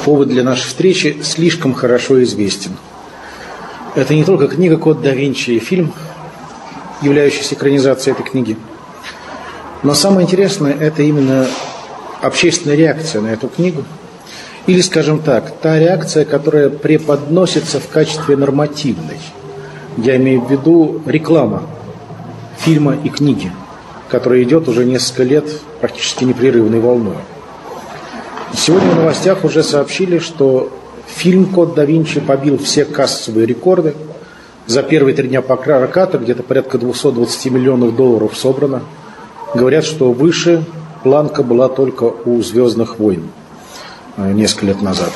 повод для нашей встречи слишком хорошо известен. Это не только книга «Код да Винчи» и фильм, являющийся экранизацией этой книги. Но самое интересное – это именно общественная реакция на эту книгу. Или, скажем так, та реакция, которая преподносится в качестве нормативной. Я имею в виду реклама фильма и книги, которая идет уже несколько лет практически непрерывной волной. Сегодня в новостях уже сообщили, что фильм «Код да Винчи» побил все кассовые рекорды. За первые 3 дня проката где-то порядка 220 миллионов долларов собрано. Говорят, что выше планка была только у «Звездных войн» несколько лет назад.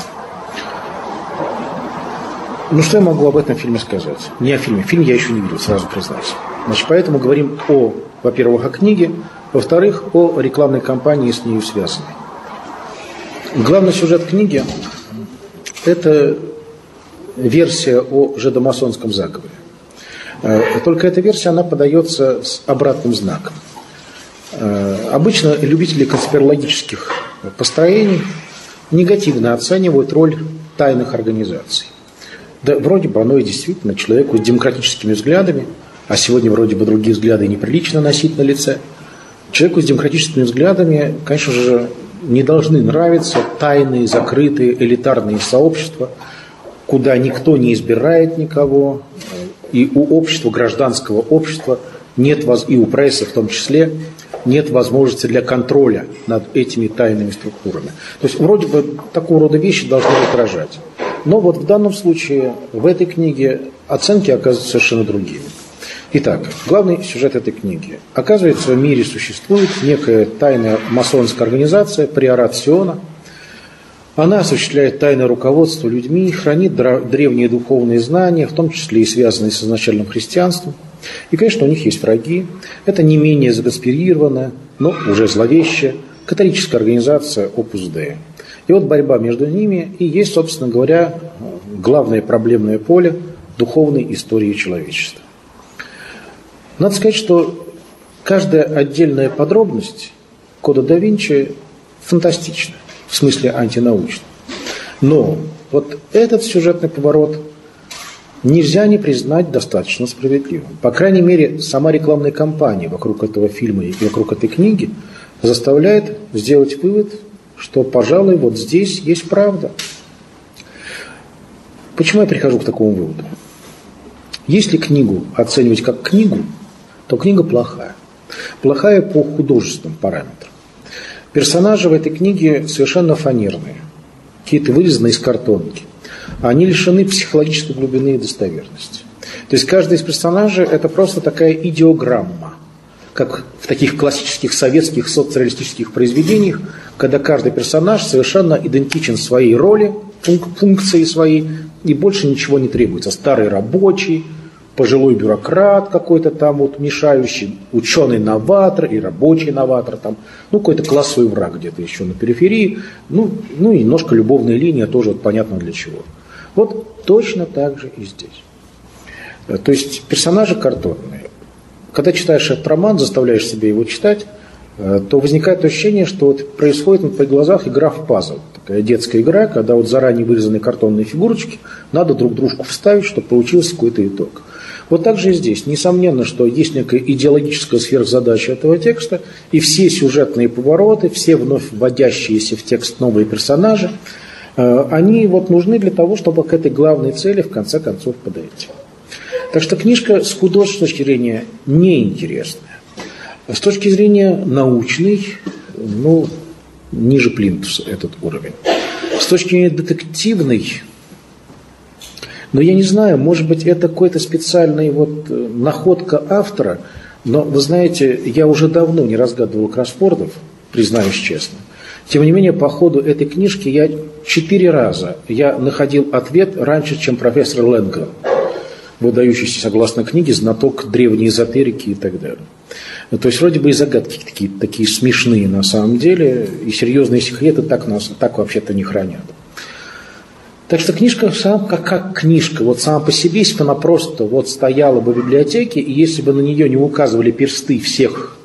Ну, что я могу об этом фильме сказать? Не о фильме. Фильм я еще не видел, сразу признаюсь. Значит, поэтому говорим во-первых, о книге, во-вторых, о рекламной кампании с нею связанной. Главный сюжет книги – это версия о жидомасонском заговоре. Только эта версия, она подается с обратным знаком. Обычно любители конспирологических построений негативно оценивают роль тайных организаций. Да, вроде бы оно и действительно человеку с демократическими взглядами, а сегодня вроде бы другие взгляды неприлично носить на лице. Человеку с демократическими взглядами, конечно же, не должны нравиться тайные, закрытые, элитарные сообщества, куда никто не избирает никого, и у общества, гражданского общества, нет, и у прессы в том числе, нет возможности для контроля над этими тайными структурами. То есть вроде бы такого рода вещи должны отражать. Но вот в данном случае, в этой книге оценки оказываются совершенно другими. Итак, главный сюжет этой книги. Оказывается, в мире существует некая тайная масонская организация, приорат Сиона. Она осуществляет тайное руководство людьми, хранит древние духовные знания, в том числе и связанные с изначальным христианством. И, конечно, у них есть враги. Это не менее законспирированная, но уже зловещая католическая организация Opus Dei. И вот борьба между ними и есть, собственно говоря, главное проблемное поле духовной истории человечества. Надо сказать, что каждая отдельная подробность Кода да Винчи фантастична, в смысле антинаучна. Но вот этот сюжетный поворот нельзя не признать достаточно справедливым. По крайней мере, сама рекламная кампания вокруг этого фильма и вокруг этой книги заставляет сделать вывод, что, пожалуй, вот здесь есть правда. Почему я прихожу к такому выводу? Если книгу оценивать как книгу, то книга плохая. Плохая по художественным параметрам. Персонажи в этой книге совершенно фанерные, какие-то вырезанные из картонки. Они лишены психологической глубины и достоверности. То есть каждый из персонажей – это просто такая идеограмма, как в таких классических советских социалистических произведениях, когда каждый персонаж совершенно идентичен своей роли, функции своей, и больше ничего не требуется. Старый рабочий, пожилой бюрократ какой-то там вот мешающий, ученый-новатор и рабочий-новатор, там, какой-то классовый враг где-то еще на периферии, и немножко любовная линия, тоже вот понятно для чего. Вот точно так же и здесь. То есть персонажи картонные. Когда читаешь этот роман, заставляешь себя его читать, то возникает ощущение, что вот происходит на твоих глазах игра в пазл. Такая детская игра, когда вот заранее вырезанные картонные фигурочки надо друг дружку вставить, чтобы получился какой-то итог. Вот так же и здесь. Несомненно, что есть некая идеологическая сверхзадача этого текста, и все сюжетные повороты, все вновь вводящиеся в текст новые персонажи, они вот нужны для того, чтобы к этой главной цели в конце концов подойти. Так что книжка с художественной точки зрения неинтересная. С точки зрения научной, ниже плинтуса этот уровень. С точки зрения детективной, я не знаю, может быть, это какой-то специальный находка автора, но, вы знаете, я уже давно не разгадывал кроссвордов, признаюсь честно. Тем не менее, по ходу этой книжки я 4 раза находил ответ раньше, чем профессор Лэнгдон, выдающийся, согласно книге, знаток древней эзотерики и так далее. То есть вроде бы и загадки такие смешные на самом деле, и серьезные секреты так вообще-то не хранят. Так что книжка как книжка, сама по себе, если бы она просто стояла бы в библиотеке, и если бы на нее не указывали персты всех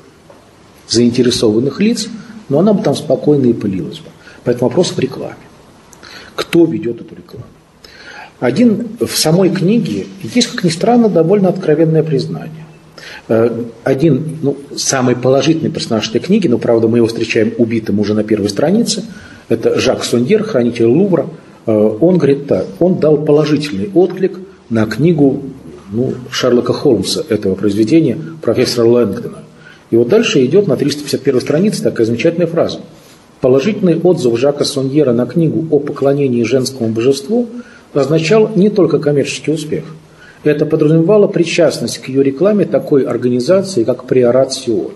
заинтересованных лиц, она бы там спокойно и пылилась бы. Поэтому вопрос в рекламе. кто ведет эту рекламу. В самой книге есть, как ни странно, довольно откровенное признание. Самый положительный персонаж этой книги, но, правда, мы его встречаем убитым уже на первой странице, это Жак Соньер, хранитель Лувра. Он говорит так, он дал положительный отклик на книгу Шерлока Холмса, этого произведения, профессора Лэнгдона. И вот дальше идет на 351 странице такая замечательная фраза. Положительный отзыв Жака Соньера на книгу о поклонении женскому божеству означал не только коммерческий успех. Это подразумевало причастность к ее рекламе такой организации, как Приорат Сиона.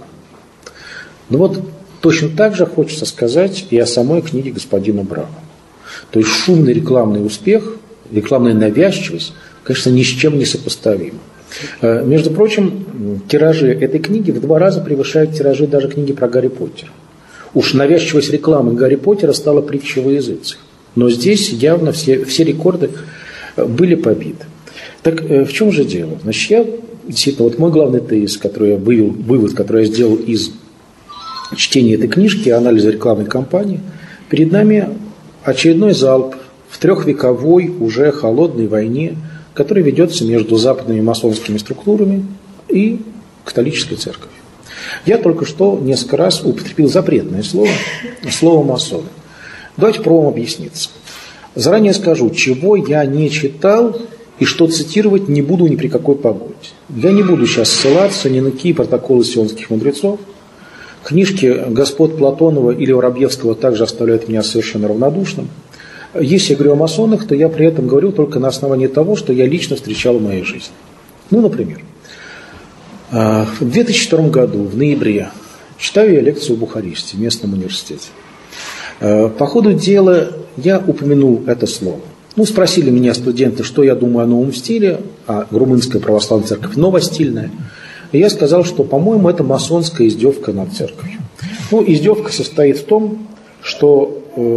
Точно так же хочется сказать и о самой книге господина Брауна. То есть шумный рекламный успех, рекламная навязчивость, конечно, ни с чем не сопоставима. Между прочим, тиражи этой книги в 2 раза превышают тиражи даже книги про Гарри Поттера. Уж навязчивость рекламы Гарри Поттера стала притчей во языцах. Но здесь явно все рекорды были побиты. Так в чем же дело? Значит, действительно, мой главный тезис, вывод, который я сделал из чтения этой книжки, анализа рекламной кампании, перед нами очередной залп в 3-вековой уже холодной войне, который ведется между западными масонскими структурами и католической церковью. Я только что несколько раз употребил запретное слово «масоны». Давайте пробуем объясниться. Заранее скажу, чего я не читал и что цитировать не буду ни при какой погоде. Я не буду сейчас ссылаться ни на какие протоколы сионских мудрецов. Книжки господ Платонова или Воробьевского также оставляют меня совершенно равнодушным. Если я говорю о масонах, то я при этом говорю только на основании того, что я лично встречал в моей жизни. Например, в 2002 году, в ноябре, читаю я лекцию в Бухаресте, в местном университете. По ходу дела я упомянул это слово. Спросили меня студенты, что я думаю о новом стиле, а Румынская православная церковь новостильная. И я сказал, что, по-моему, это масонская издевка над церковью. Издевка состоит в том, что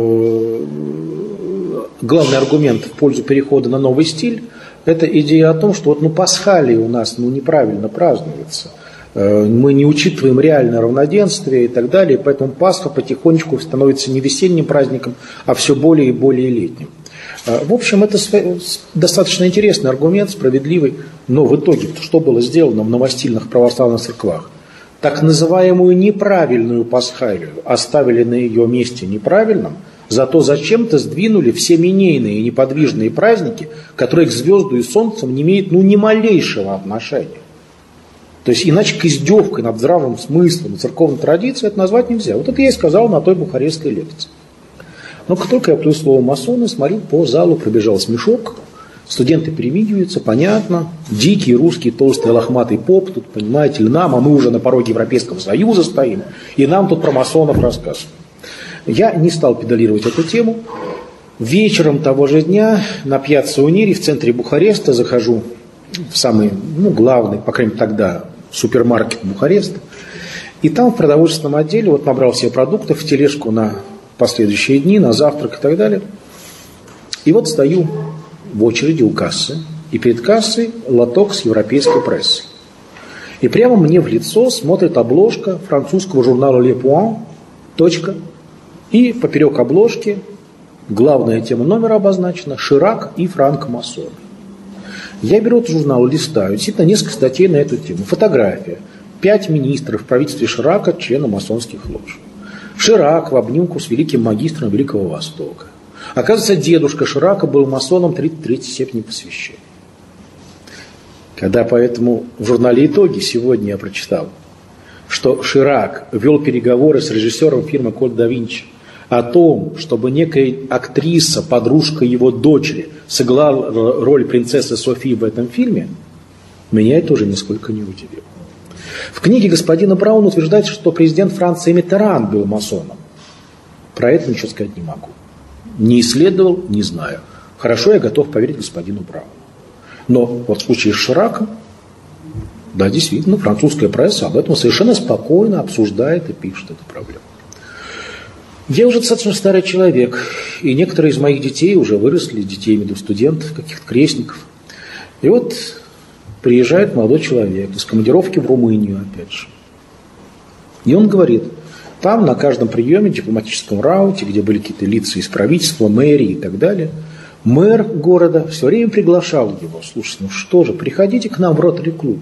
главный аргумент в пользу перехода на новый стиль – это идея о том, что Пасхалия у нас неправильно празднуется. Мы не учитываем реальное равноденствие и так далее, поэтому Пасха потихонечку становится не весенним праздником, а все более и более летним. В общем, это достаточно интересный аргумент, справедливый, но в итоге что было сделано в новостильных православных церквах? Так называемую неправильную Пасхалию оставили на ее месте неправильным, зато зачем-то сдвинули все минейные и неподвижные праздники, которые к звезду и солнцам не имеют ни малейшего отношения. То есть иначе к издевке над здравым смыслом и церковной традицией это назвать нельзя. Вот это я и сказал на той бухарестской лекции. Но как только я плюю слово масоны, смотрю, по залу пробежал смешок, студенты перемигиваются, понятно, дикий русский толстый лохматый поп, тут, понимаете ли, а мы уже на пороге Европейского Союза стоим, и нам тут про масонов рассказывают. Я не стал педалировать эту тему. Вечером того же дня на пьяцца Унири в центре Бухареста захожу в самый, главный, по крайней мере тогда, супермаркет Бухареста. И там в продовольственном отделе набрал все продукты в тележку на последующие дни, на завтрак и так далее. И стою в очереди у кассы, и перед кассой лоток с европейской прессой. И прямо мне в лицо смотрит обложка французского журнала «Le Point», точка, и поперек обложки главная тема номера обозначена «Ширак и франкмасоны». Я беру этот журнал, листаю, действительно несколько статей на эту тему. Фотография. 5 министров в правительстве Ширака, членов масонских лож. Ширак в обнимку с великим магистром Великого Востока. Оказывается, дедушка Ширака был масоном 33-й степени посвящения. Когда поэтому в журнале «Итоги» сегодня я прочитал, что Ширак вел переговоры с режиссером фильма «Код да Винчи» о том, чтобы некая актриса, подружка его дочери, сыграла роль принцессы Софии в этом фильме, меня это уже нисколько не удивило. В книге господина Брауна утверждается, что президент Франции Миттеран был масоном. Про это ничего сказать не могу. Не исследовал, не знаю. Хорошо, я готов поверить господину Брауну. Но в случае с Шираком, да, действительно, французская пресса об этом совершенно спокойно обсуждает и пишет эту проблему. Я уже достаточно старый человек, и некоторые из моих детей уже выросли, детей, имею в виду студентов, каких-то крестников. И приезжает молодой человек из командировки в Румынию, опять же. И он говорит, Там на каждом приеме, дипломатическом рауте, где были какие-то лица из правительства, мэрии и так далее, мэр города все время приглашал его. Слушайте, ну что же, приходите к нам в Ротари-клуб.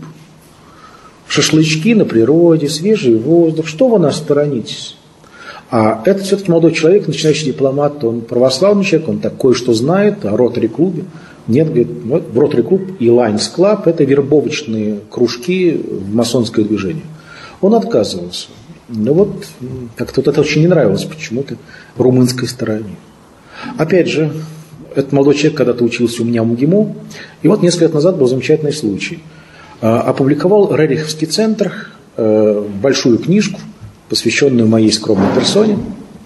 Шашлычки на природе, свежий воздух, что вы нас сторонитесь? А это все-таки молодой человек, начинающий дипломат, он православный человек, он такое, что знает о Ротари-клубе. Нет, говорит, вот в Ротари-клуб и Lions Club – это вербовочные кружки в масонское движение. Он отказывался. Но вот как-то вот это очень не нравилось почему-то румынской стороне. Опять же, этот молодой человек когда-то учился у меня в МГИМО, и вот несколько лет назад был замечательный случай. Опубликовал Рериховский центр большую книжку, посвященную моей скромной персоне.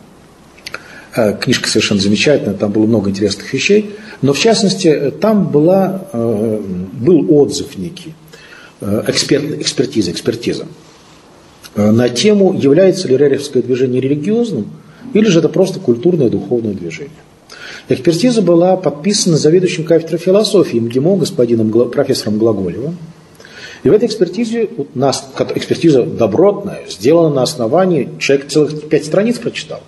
Книжка совершенно замечательная, там было много интересных вещей. Но в частности, там был отзыв некий, экспертиза на тему, является ли Рериховское движение религиозным, или же это просто культурное духовное движение. Экспертиза была подписана заведующим кафедрой философии МГИМО господином профессором Глаголевым. И в этой экспертизе, экспертиза добротная, сделана на основании, человек целых 5 страниц прочитал,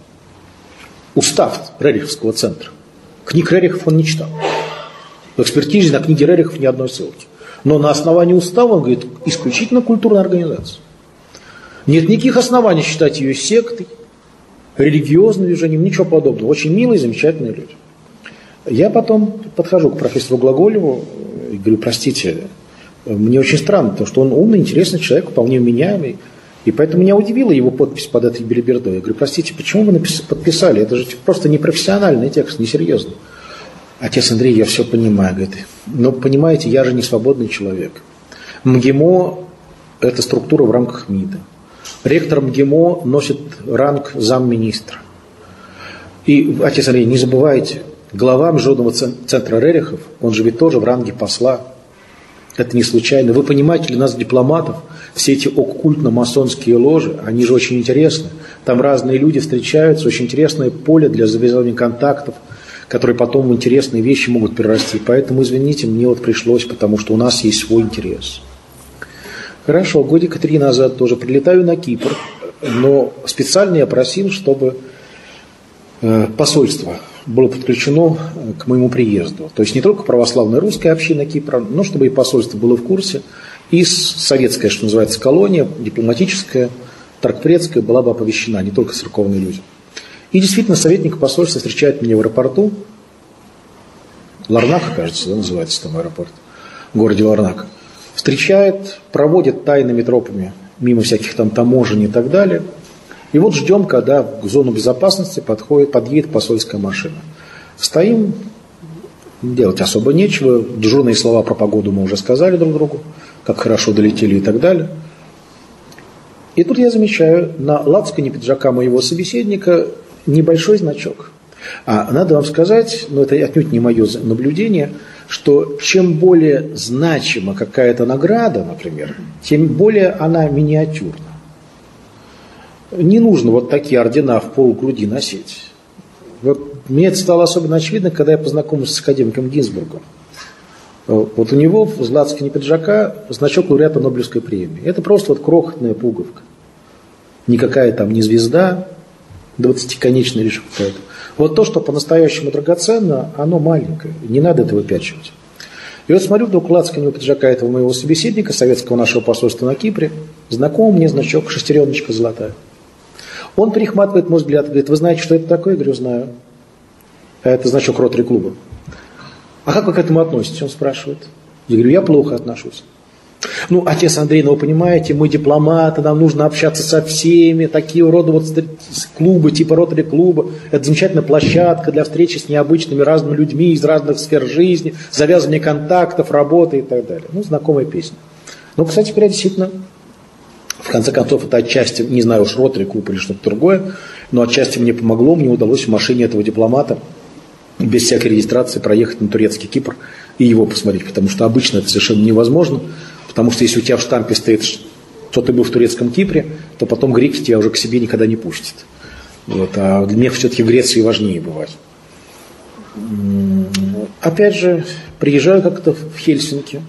устав Рериховского центра. Книг Рерихов он не читал. В экспертизе на книге Рерихов ни одной ссылки. Но на основании устава он говорит, исключительно культурная организация. Нет никаких оснований считать ее сектой, религиозным движением, ничего подобного. Очень милые, замечательные люди. Я потом подхожу к профессору Глаголеву и говорю, простите, мне очень странно, потому что он умный, интересный человек, вполне вменяемый. И поэтому меня удивила его подпись под этой белибердой. Я говорю, простите, почему вы подписали? Это же просто непрофессиональный текст, несерьезный. Отец Андрей, я все понимаю. Говорит, но понимаете, я же не свободный человек. МГИМО – это структура в рамках МИДа. Ректор МГИМО носит ранг замминистра. И, отец Андрей, не забывайте, глава Международного центра Рерихов, он же ведь тоже в ранге посла. Это не случайно. Вы понимаете, для нас, дипломатов, все эти оккультно-масонские ложи, они же очень интересны. Там разные люди встречаются, очень интересное поле для завязывания контактов, которые потом в интересные вещи могут перерасти. Поэтому, извините, мне вот пришлось, потому что у нас есть свой интерес. Хорошо, годика 3 назад тоже прилетаю на Кипр, но специально я просил, чтобы посольство было подключено к моему приезду. То есть не только православная русская община Кипра, но чтобы и посольство было в курсе. И советская, что называется, колония, дипломатическая, торгпредская была бы оповещена, не только церковные люди. И действительно, советник посольства встречает меня в аэропорту. Ларнака, кажется, да, называется там аэропорт, в городе Ларнака. Встречает, проводит тайными тропами, мимо всяких там таможен и так далее. И вот ждем, когда в зону безопасности подъедет посольская машина. Стоим, делать особо нечего. Дежурные слова про погоду мы уже сказали друг другу, как хорошо долетели и так далее. И тут я замечаю на лацкане пиджака моего собеседника небольшой значок. А надо вам сказать, но это отнюдь не мое наблюдение, что чем более значима какая-то награда, например, тем более она миниатюрна. Не нужно вот такие ордена в полгруди носить. Вот мне это стало особенно очевидно, когда я познакомился с академиком Гинзбургом. Вот у него в лацкане пиджака значок лауреата Нобелевской премии. Это просто вот крохотная пуговка. Никакая там не звезда, 20-конечная лишь какая-то. Вот то, что по-настоящему драгоценно, оно маленькое. Не надо это выпячивать. И вот смотрю, вдруг лацкане пиджака этого моего собеседника, советского нашего посольства на Кипре, знакомый мне значок, шестереночка золотая. Он перехватывает мой взгляд, говорит, вы знаете, что это такое? Я говорю, знаю. А это значок Ротари-клуба. А как вы к этому относитесь? Он спрашивает. Я говорю, я плохо отношусь. Ну, отец Андрей, ну вы понимаете, мы дипломаты, нам нужно общаться со всеми, такие рода вот клубы, типа Ротари-клуба. Это замечательная площадка для встречи с необычными разными людьми из разных сфер жизни, завязывания контактов, работы и так далее. Ну, знакомая песня. Ну, кстати говоря, действительно, в конце концов, это отчасти, не знаю уж, Ротари-клуб или что-то другое, но отчасти мне помогло, мне удалось в машине этого дипломата без всякой регистрации проехать на турецкий Кипр и его посмотреть, потому что обычно это совершенно невозможно, потому что если у тебя в штампе стоит, что ты был в турецком Кипре, то потом греки тебя уже к себе никогда не пустят. Вот, а для меня все-таки в Греции важнее бывать. Опять же, приезжаю как-то в Хельсинки,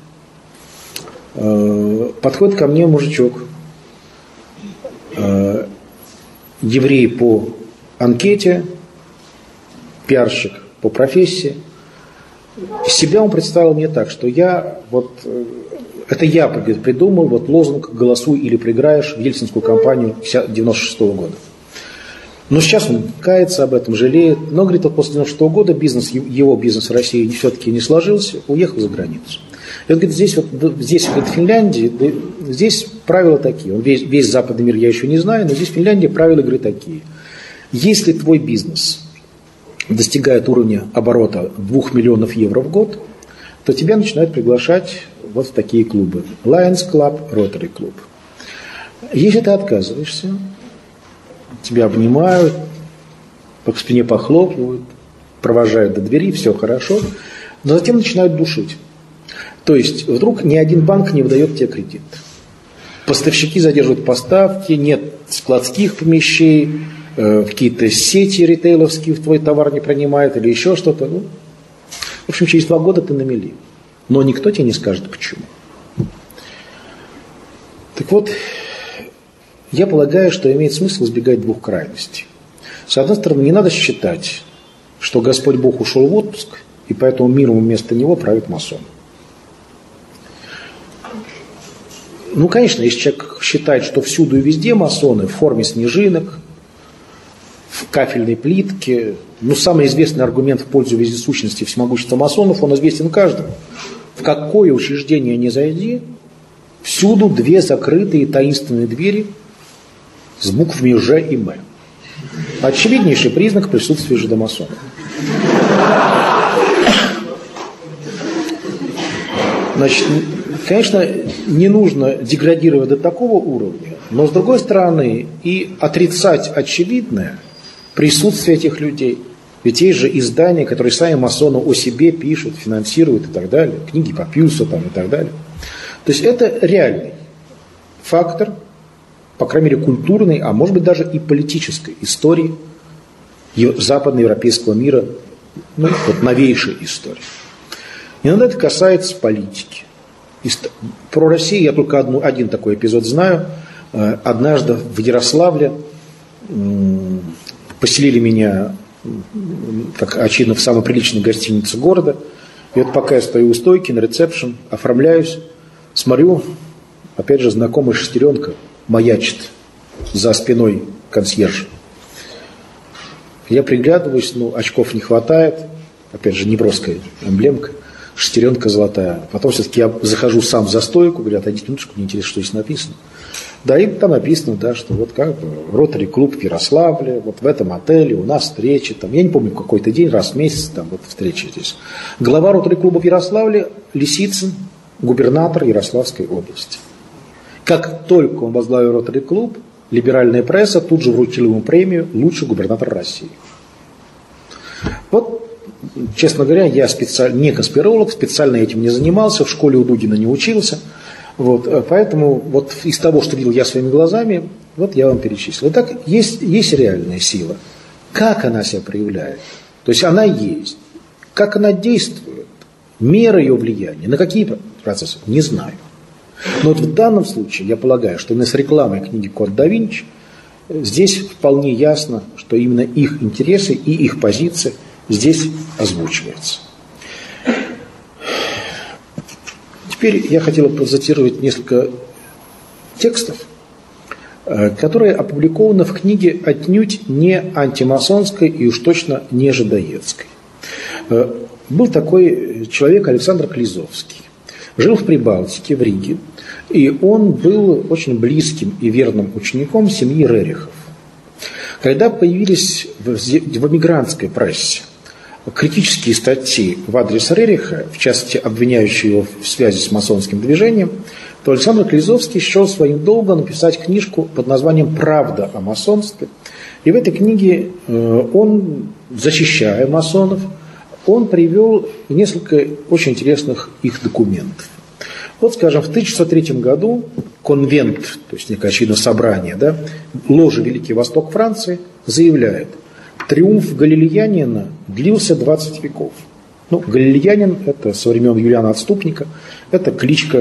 подходит ко мне мужичок еврей по анкете, пиарщик по профессии. Себя он представил мне так, что это я придумал лозунг «Голосуй или проиграешь» в ельцинскую кампанию 1996 года. Но сейчас он кается об этом, жалеет. Но, говорит, после 1996 года его бизнес в России все-таки не сложился, уехал за границу. И он говорит, здесь в Финляндии, здесь правила такие. Весь западный мир я еще не знаю, но здесь в Финляндии правила игры такие. Если твой бизнес достигает уровня оборота 2 миллионов евро в год, то тебя начинают приглашать в такие клубы. Lions Club, Rotary Club. Если ты отказываешься, тебя обнимают, по спине похлопывают, провожают до двери, все хорошо, но затем начинают душить. То есть вдруг ни один банк не выдает тебе кредит. Поставщики задерживают поставки, нет складских помещений, какие-то сети ритейловские в твой товар не принимают или еще что-то. В общем, через 2 года ты на мели. Но никто тебе не скажет, почему. Так вот, я полагаю, что имеет смысл избегать 2 крайностей. С одной стороны, не надо считать, что Господь Бог ушел в отпуск, и поэтому миром вместо него правит масон. Конечно, если человек считает, что всюду и везде масоны в форме снежинок, в кафельной плитке, самый известный аргумент в пользу вездесущности всемогущества масонов, он известен каждому. В какое учреждение не зайди, всюду 2 закрытые таинственные двери с буквами Ж и М. Очевиднейший признак присутствия жидомасонов. Значит, конечно, не нужно деградировать до такого уровня, но, с другой стороны, и отрицать очевидное присутствие этих людей. Ведь есть же издания, которые сами масоны о себе пишут, финансируют и так далее, книги по Пьюсу и так далее. То есть это реальный фактор, по крайней мере, культурной, а может быть даже и политической истории западноевропейского мира, новейшей истории. Иногда это касается политики. Про Россию я только один такой эпизод знаю. Однажды в Ярославле поселили меня, как очевидно, в самой приличной гостинице города. И пока я стою у стойки на ресепшн, оформляюсь, смотрю, опять же, знакомая шестеренка маячит за спиной консьержа. Я приглядываюсь, очков не хватает, опять же, неброская эмблемка, шестеренка золотая. Потом все-таки я захожу сам за стойку, говорю, отойдите минуточку, мне интересно, что здесь написано. Да, и там написано, что Rotary клуб в Ярославле, в этом отеле у нас встречи, я не помню, какой-то день, раз в месяц, встреча здесь. Глава Rotary клуба в Ярославле Лисицын, губернатор Ярославской области. Как только он возглавил Rotary клуб, либеральная пресса тут же вручила ему премию «Лучший губернатор России». Честно говоря, я не конспиролог, специально этим не занимался, в школе у Дугина не учился. Поэтому из того, что видел я своими глазами, я вам перечислил. Итак, есть реальная сила. Как она себя проявляет? То есть она есть. Как она действует? Мера ее влияния. На какие процессы? Не знаю. Но в данном случае, я полагаю, что именно с рекламой книги «Код да Винчи» здесь вполне ясно, что именно их интересы и их позиции здесь озвучиваются. Теперь я хотел бы процитировать несколько текстов, которые опубликованы в книге отнюдь не антимасонской и уж точно не жидоедской. Был такой человек Александр Клизовский. Жил в Прибалтике, в Риге, и он был очень близким и верным учеником семьи Рерихов. Когда появились в эмигрантской прессе критические статьи в адрес Рериха, в частности, обвиняющие его в связи с масонским движением, то Александр Клизовский счел своим долгом написать книжку под названием «Правда о масонстве». И в этой книге он, защищая масонов, он привел несколько очень интересных их документов. Скажем, в 1603 году конвент, то есть некое очевидно собрание, ложи Великий Восток Франции, заявляет: триумф галилеянина длился 20 веков. Галилеянин – это со времен Юлиана Отступника, это кличка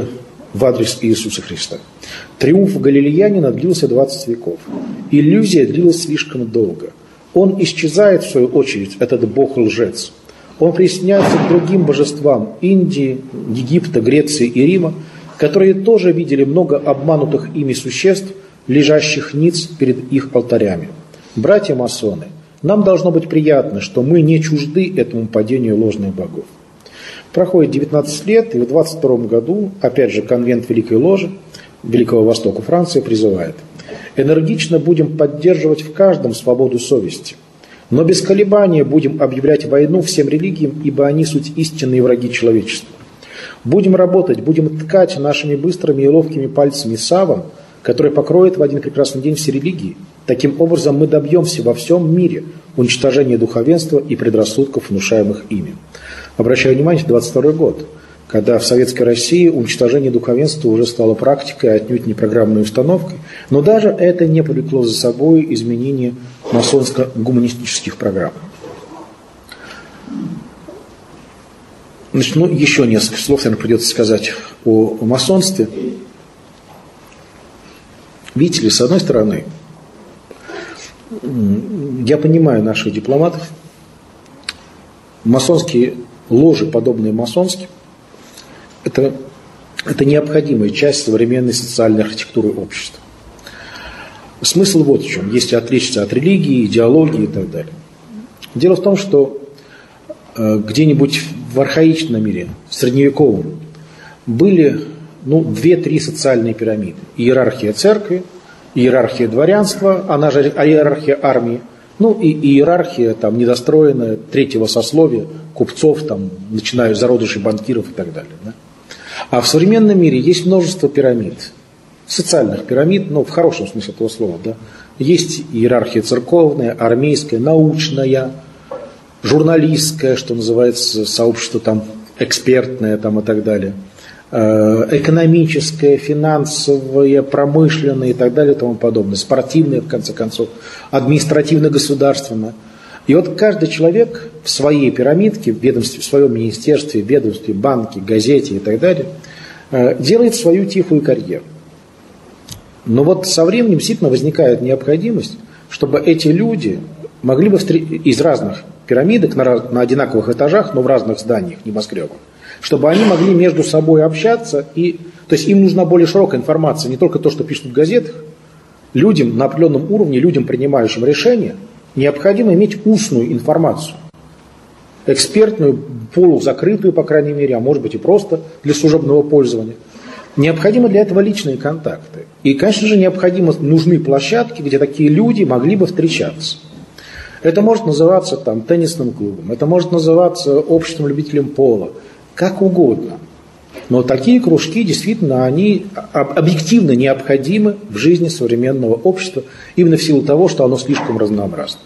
в адрес Иисуса Христа. Триумф галилеянина длился 20 веков. Иллюзия длилась слишком долго. Он исчезает, в свою очередь, этот бог-лжец. Он присоединяется к другим божествам Индии, Египта, Греции и Рима, которые тоже видели много обманутых ими существ, лежащих ниц перед их алтарями. Братья-масоны, нам должно быть приятно, что мы не чужды этому падению ложных богов. Проходит 19 лет, и в 22 году, опять же, конвент Великой Ложи Великого Востока Франции призывает: энергично будем поддерживать в каждом свободу совести, но без колебания будем объявлять войну всем религиям, ибо они суть истинные враги человечества. Будем работать, будем ткать нашими быстрыми и ловкими пальцами саван, который покроет в один прекрасный день все религии. Таким образом мы добьемся во всем мире уничтожения духовенства и предрассудков, внушаемых ими. Обращаю внимание, 22 год, когда в Советской России уничтожение духовенства уже стало практикой, отнюдь не программной установкой, но даже это не повлекло за собой изменение масонско-гуманистических программ. Значит, еще несколько слов, наверное, придется сказать о масонстве. Видите ли, с одной стороны, я понимаю наших дипломатов, масонские ложи, подобные масонским, это необходимая часть современной социальной архитектуры общества. Смысл вот в чем, если отвлечься от религии, идеологии и так далее. Дело в том, что где-нибудь в архаичном мире, в средневековом, были 2-3 социальные пирамиды. Иерархия церкви, иерархия дворянства, она же иерархия армии, и иерархия недостроенная третьего сословия, купцов, начиная с зародышей банкиров и так далее. Да? А в современном мире есть множество пирамид, социальных пирамид, в хорошем смысле этого слова. Да? Есть иерархия церковная, армейская, научная, журналистская, что называется, сообщество экспертное и так далее, экономическое, финансовое, промышленное и так далее и тому подобное, спортивное, в конце концов, административно-государственное. И вот каждый человек в своей пирамидке, в ведомстве, в своем министерстве, ведомстве, банке, газете и так далее, делает свою тихую карьеру. Но вот со временем действительно возникает необходимость, чтобы эти люди могли бы из разных пирамидок на одинаковых этажах, но в разных зданиях, небоскребах, чтобы они могли между собой общаться. То есть им нужна более широкая информация, не только то, что пишут в газетах. Людям на определенном уровне, людям, принимающим решения, необходимо иметь устную информацию. Экспертную, полузакрытую, по крайней мере, а может быть и просто для служебного пользования. Необходимы для этого личные контакты. И, конечно же, нужны площадки, где такие люди могли бы встречаться. Это может называться теннисным клубом, это может называться обществом любителей пола, как угодно. Но такие кружки действительно, они объективно необходимы в жизни современного общества, именно в силу того, что оно слишком разнообразно.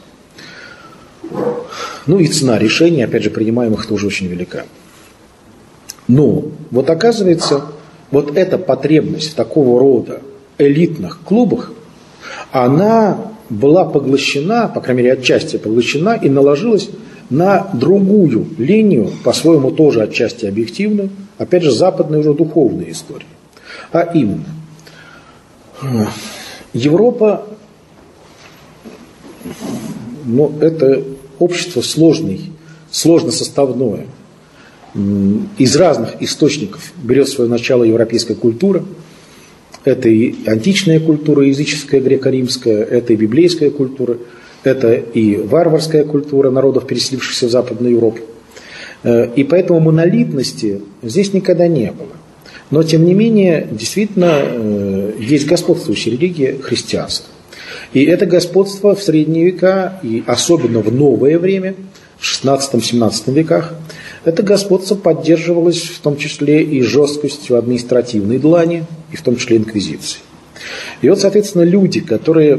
И цена решений, опять же, принимаемых тоже очень велика. Но вот оказывается, вот эта потребность в такого рода элитных клубах, она была поглощена, по крайней мере, отчасти поглощена и наложилась на другую линию, по-своему тоже отчасти объективную, опять же, западной уже духовной истории. А именно, Европа, это общество сложно составное. Из разных источников берет свое начало европейская культура. Это и античная культура, языческая, греко-римская, это и библейская культура, это и варварская культура народов, переселившихся в Западную Европу. И поэтому монолитности здесь никогда не было. Но, тем не менее, действительно, есть господствующая религия христианство. И это господство в средние века, и особенно в новое время, в XVI-XVII веках, это господство поддерживалось в том числе и жесткостью административной длани, и в том числе инквизицией. И вот, соответственно, люди, которые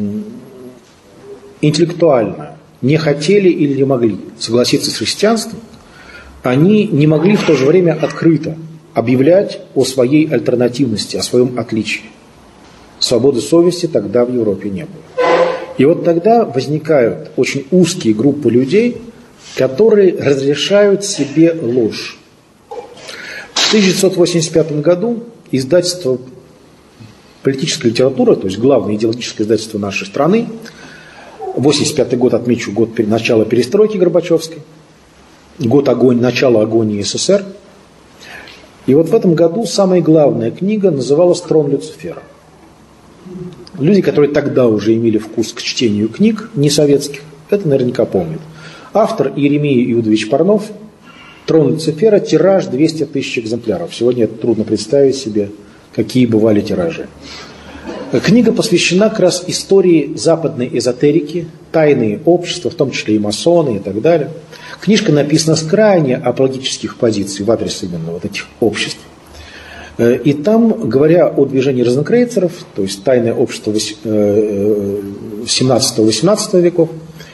интеллектуально не хотели или не могли согласиться с христианством, они не могли в то же время открыто объявлять о своей альтернативности, о своем отличии. Свободы совести тогда в Европе не было. И вот тогда возникают очень узкие группы людей, которые разрешают себе ложь. В 1985 году издательство «Политическая литература», то есть главное идеологическое издательство нашей страны. 1985 год, отмечу, год начала перестройки Горбачевской, год начала агонии СССР. И вот в этом году самая главная книга называлась «Трон Люцифера». Люди, которые тогда уже имели вкус к чтению книг не советских, это наверняка помнят. Автор Иеремия Иудович Парнов, «Трон Люцифера», тираж 200 тысяч экземпляров. Сегодня это трудно представить себе, какие бывали тиражи. Книга посвящена как раз истории западной эзотерики, тайные общества, в том числе и масоны и так далее. Книжка написана с крайне апологических позиций в адрес именно вот этих обществ. И там, говоря о движении розенкрейцеров, то есть тайное общество 17-18 веков,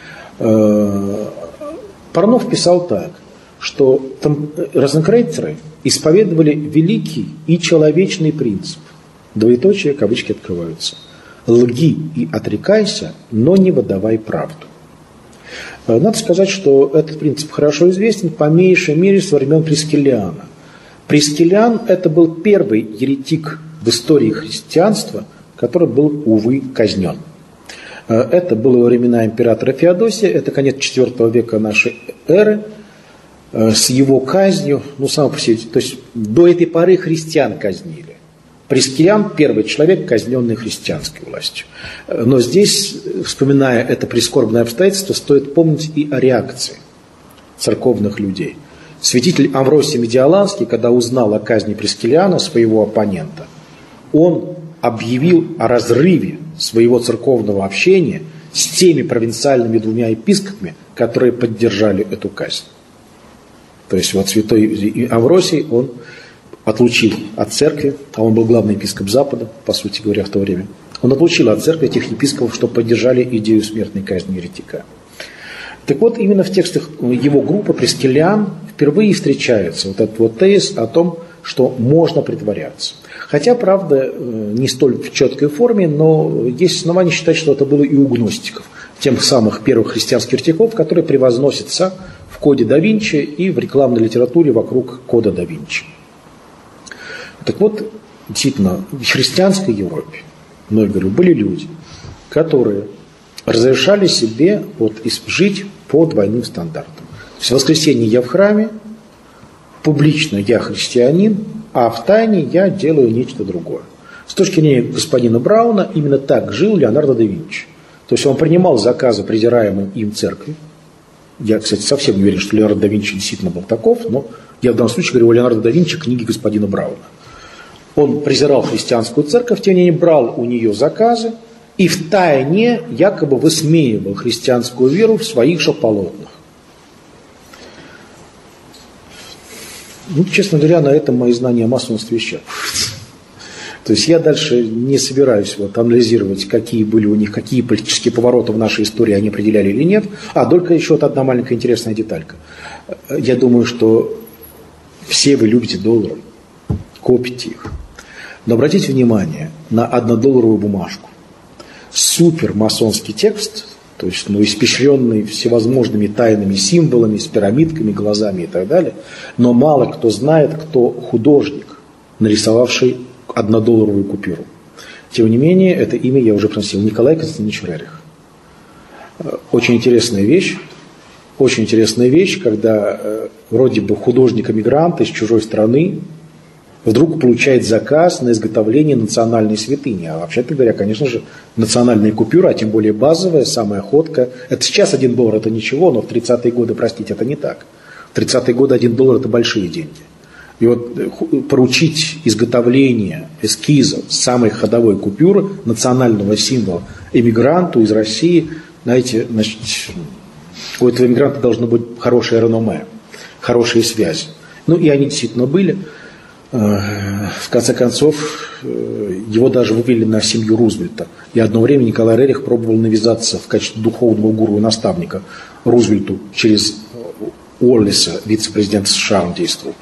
Парнов писал так, что там розенкрейцеры исповедовали великий и человечный принцип. Двоеточие, кавычки открываются. Лги и отрекайся, но не выдавай правду. Надо сказать, что этот принцип хорошо известен по меньшей мере с времен Прескеллиана. Прескеллиан – это был первый еретик в истории христианства, который был, увы, казнен. Это было во времена императора Феодосия, это конец IV века нашей эры. С его казнью, само по себе, то есть до этой поры христиан казнили. Прескеллиан – первый человек, казненный христианской властью. Но здесь, вспоминая это прискорбное обстоятельство, стоит помнить и о реакции церковных людей. Святитель Амвросий Медиаланский, когда узнал о казни Прескеллиана, своего оппонента, он объявил о разрыве своего церковного общения с теми провинциальными 2 епископами, которые поддержали эту казнь. То есть вот святой Амвросий, он отлучил от церкви, а он был главный епископ Запада, по сути говоря, в то время, он отлучил от церкви этих епископов, что поддержали идею смертной казни еретика. Так вот, именно в текстах его группы Прескеллиан впервые встречается вот этот вот тезис о том, что можно притворяться. Хотя, правда, не столь в четкой форме, но есть основания считать, что это было и у гностиков, тех самых первых христианских еретиков, которые превозносятся в коде да Винчи и в рекламной литературе вокруг кода да Винчи. Так вот, действительно, в христианской Европе, я говорю, были люди, которые разрешали себе жить по двойным стандартам. То есть в воскресенье я в храме, публично я христианин, а в тайне я делаю нечто другое. С точки зрения господина Брауна, именно так жил Леонардо да Винчи. То есть он принимал заказы презираемой им церкви. Я, кстати, совсем не уверен, что Леонардо да Винчи действительно был таков, но я в данном случае говорю о Леонардо да Винчи, книги господина Брауна. Он презирал христианскую церковь, тем не менее брал у нее заказы и втайне якобы высмеивал христианскую веру в своих же полотнах. Честно говоря, на этом мои знания о масонстве исчерпываются. То есть я дальше не собираюсь анализировать, какие были у них, какие политические повороты в нашей истории они определяли или нет. Только еще одна маленькая интересная деталька. Я думаю, что все вы любите доллары, копите их. Но обратите внимание на 1-долларовую бумажку. Супер масонский текст, то есть испещренный всевозможными тайными символами, с пирамидками, глазами и так далее. Но мало кто знает, кто художник, нарисовавший 1-долларовую купюру. Тем не менее, это имя я уже произносил. Николай Константинович Рерих. Очень интересная вещь, когда вроде бы художник-эмигрант из чужой страны вдруг получает заказ на изготовление национальной святыни. А вообще-то говоря, конечно же, национальная купюра, а тем более базовая, самая ходкая. Это сейчас $1 это ничего, но в 30-е годы, простите, это не так. В 30-е годы $1 это большие деньги. И поручить изготовление эскиза самой ходовой купюры, национального символа, эмигранту из России, знаете, у этого эмигранта должно быть хорошее реноме, хорошие связи. И они действительно были. В конце концов, его даже вывели на семью Рузвельта. И одно время Николай Рерих пробовал навязаться в качестве духовного гуру и наставника Рузвельту через Уоллеса, вице-президента США, он действовал.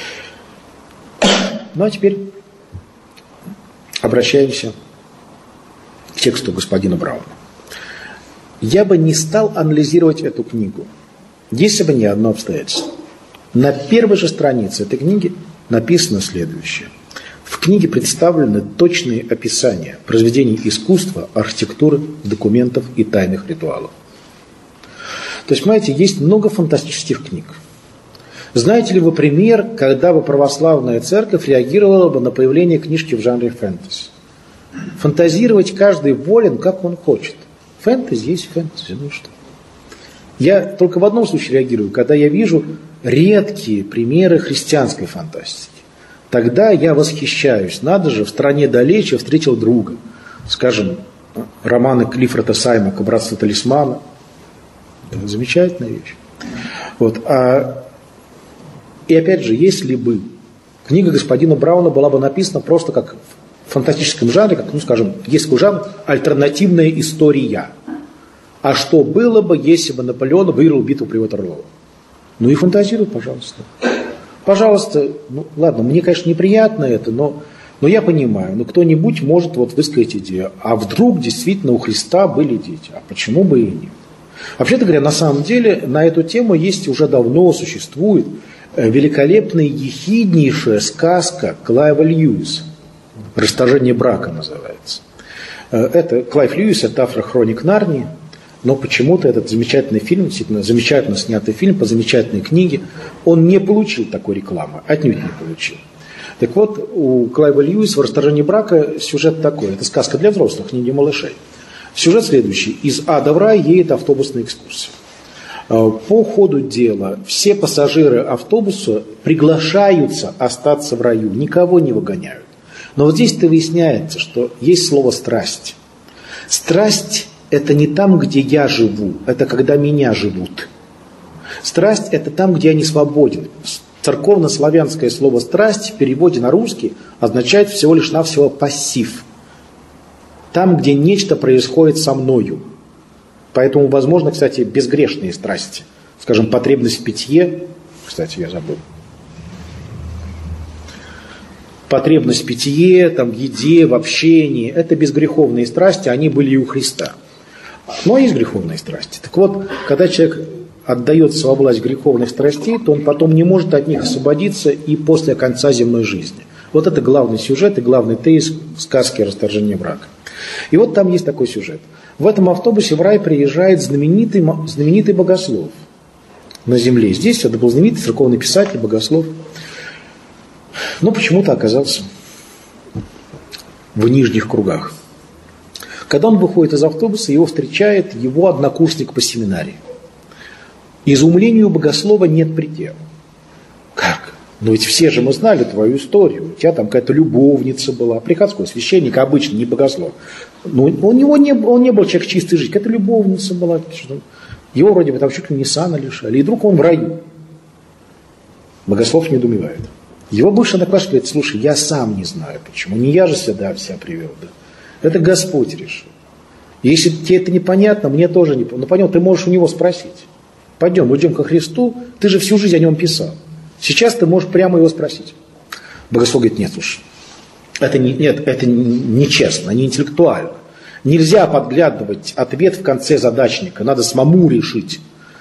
А теперь обращаемся к тексту господина Брауна. Я бы не стал анализировать эту книгу, если бы не одно обстоятельство. На первой же странице этой книги написано следующее. В книге представлены точные описания произведений искусства, архитектуры, документов и тайных ритуалов. То есть, понимаете, есть много фантастических книг. Знаете ли вы пример, когда бы православная церковь реагировала бы на появление книжки в жанре фэнтези? Фантазировать каждый волен, как он хочет. Фэнтези есть фэнтези, ну что? Я только в одном случае реагирую, когда я вижу редкие примеры христианской фантастики. Тогда я восхищаюсь. Надо же, в стране далече встретил друга. Скажем, романы Клиффорда Саймака «Братство талисмана». Это замечательная вещь. Вот. И опять же, если бы книга господина Брауна была бы написана просто как в фантастическом жанре, как, ну, скажем, есть такой жанр «альтернативная история». А что было бы, если бы Наполеон выиграл битву при Ватерлоо? Ну и фантазируй, пожалуйста. Пожалуйста, ну ладно, мне, конечно, неприятно это, но я понимаю, но кто-нибудь может вот высказать идею. А вдруг действительно у Христа были дети? А почему бы и нет? Вообще-то говоря, на самом деле на эту тему есть уже давно существует великолепная, ехиднейшая сказка Клайва Льюиса. «Расторжение брака» называется. Это Клайв Льюис, это автор «Хроник Нарнии». Но почему-то этот замечательный фильм, действительно замечательно снятый фильм по замечательной книге, он не получил такой рекламы, отнюдь не получил. Так вот, у Клайва Льюиса в «Расторжении брака» сюжет такой. Это сказка для взрослых, не для малышей. Сюжет следующий. Из ада в рай едет автобусная экскурсия. По ходу дела все пассажиры автобуса приглашаются остаться в раю, никого не выгоняют. Но вот здесь-то выясняется, что есть слово «страсть». Страсть – это не там, где я живу, это когда меня живут. Страсть – это там, где я не свободен. Церковно-славянское слово «страсть» в переводе на русский означает всего лишь навсего пассив. Там, где нечто происходит со мною. Поэтому, возможно, кстати, безгрешные страсти. Скажем, потребность в питье. Кстати, я забыл. Потребность в питье, там, в еде, в общении. Это безгреховные страсти, они были и у Христа. Но есть греховные страсти. Так вот, когда человек отдается во власть греховных страстей, то он потом не может от них освободиться и после конца земной жизни. Вот это главный сюжет и главный тезис сказки «Расторжение брака». И вот там есть такой сюжет. В этом автобусе в рай приезжает знаменитый богослов на земле. Здесь это был знаменитый церковный писатель, богослов. Но почему-то оказался в нижних кругах. Когда он выходит из автобуса, его встречает его однокурсник по семинарии. Изумлению богослова нет предела. Как? Ну ведь все же мы знали твою историю. У тебя там какая-то любовница была, приходской священник, обычный, не богослов. Но он не был человек чистой жизни, какая-то любовница была. Его вроде бы там чуть ли не сана лишали. И вдруг он в раю. Богослов недоумевает. Его бывший одноклассник говорит: слушай, я сам не знаю почему. Не я же себя привел. Да. Это Господь решил. Если тебе это непонятно, мне тоже непонятно. Ну понятно, ты можешь у него спросить. Пойдем, уйдем ко Христу, ты же всю жизнь о нем писал. Сейчас ты можешь прямо его спросить. Богослов говорит: нет, слушай, это нечестно, не интеллектуально. Нельзя подглядывать ответ в конце задачника, надо самому решить.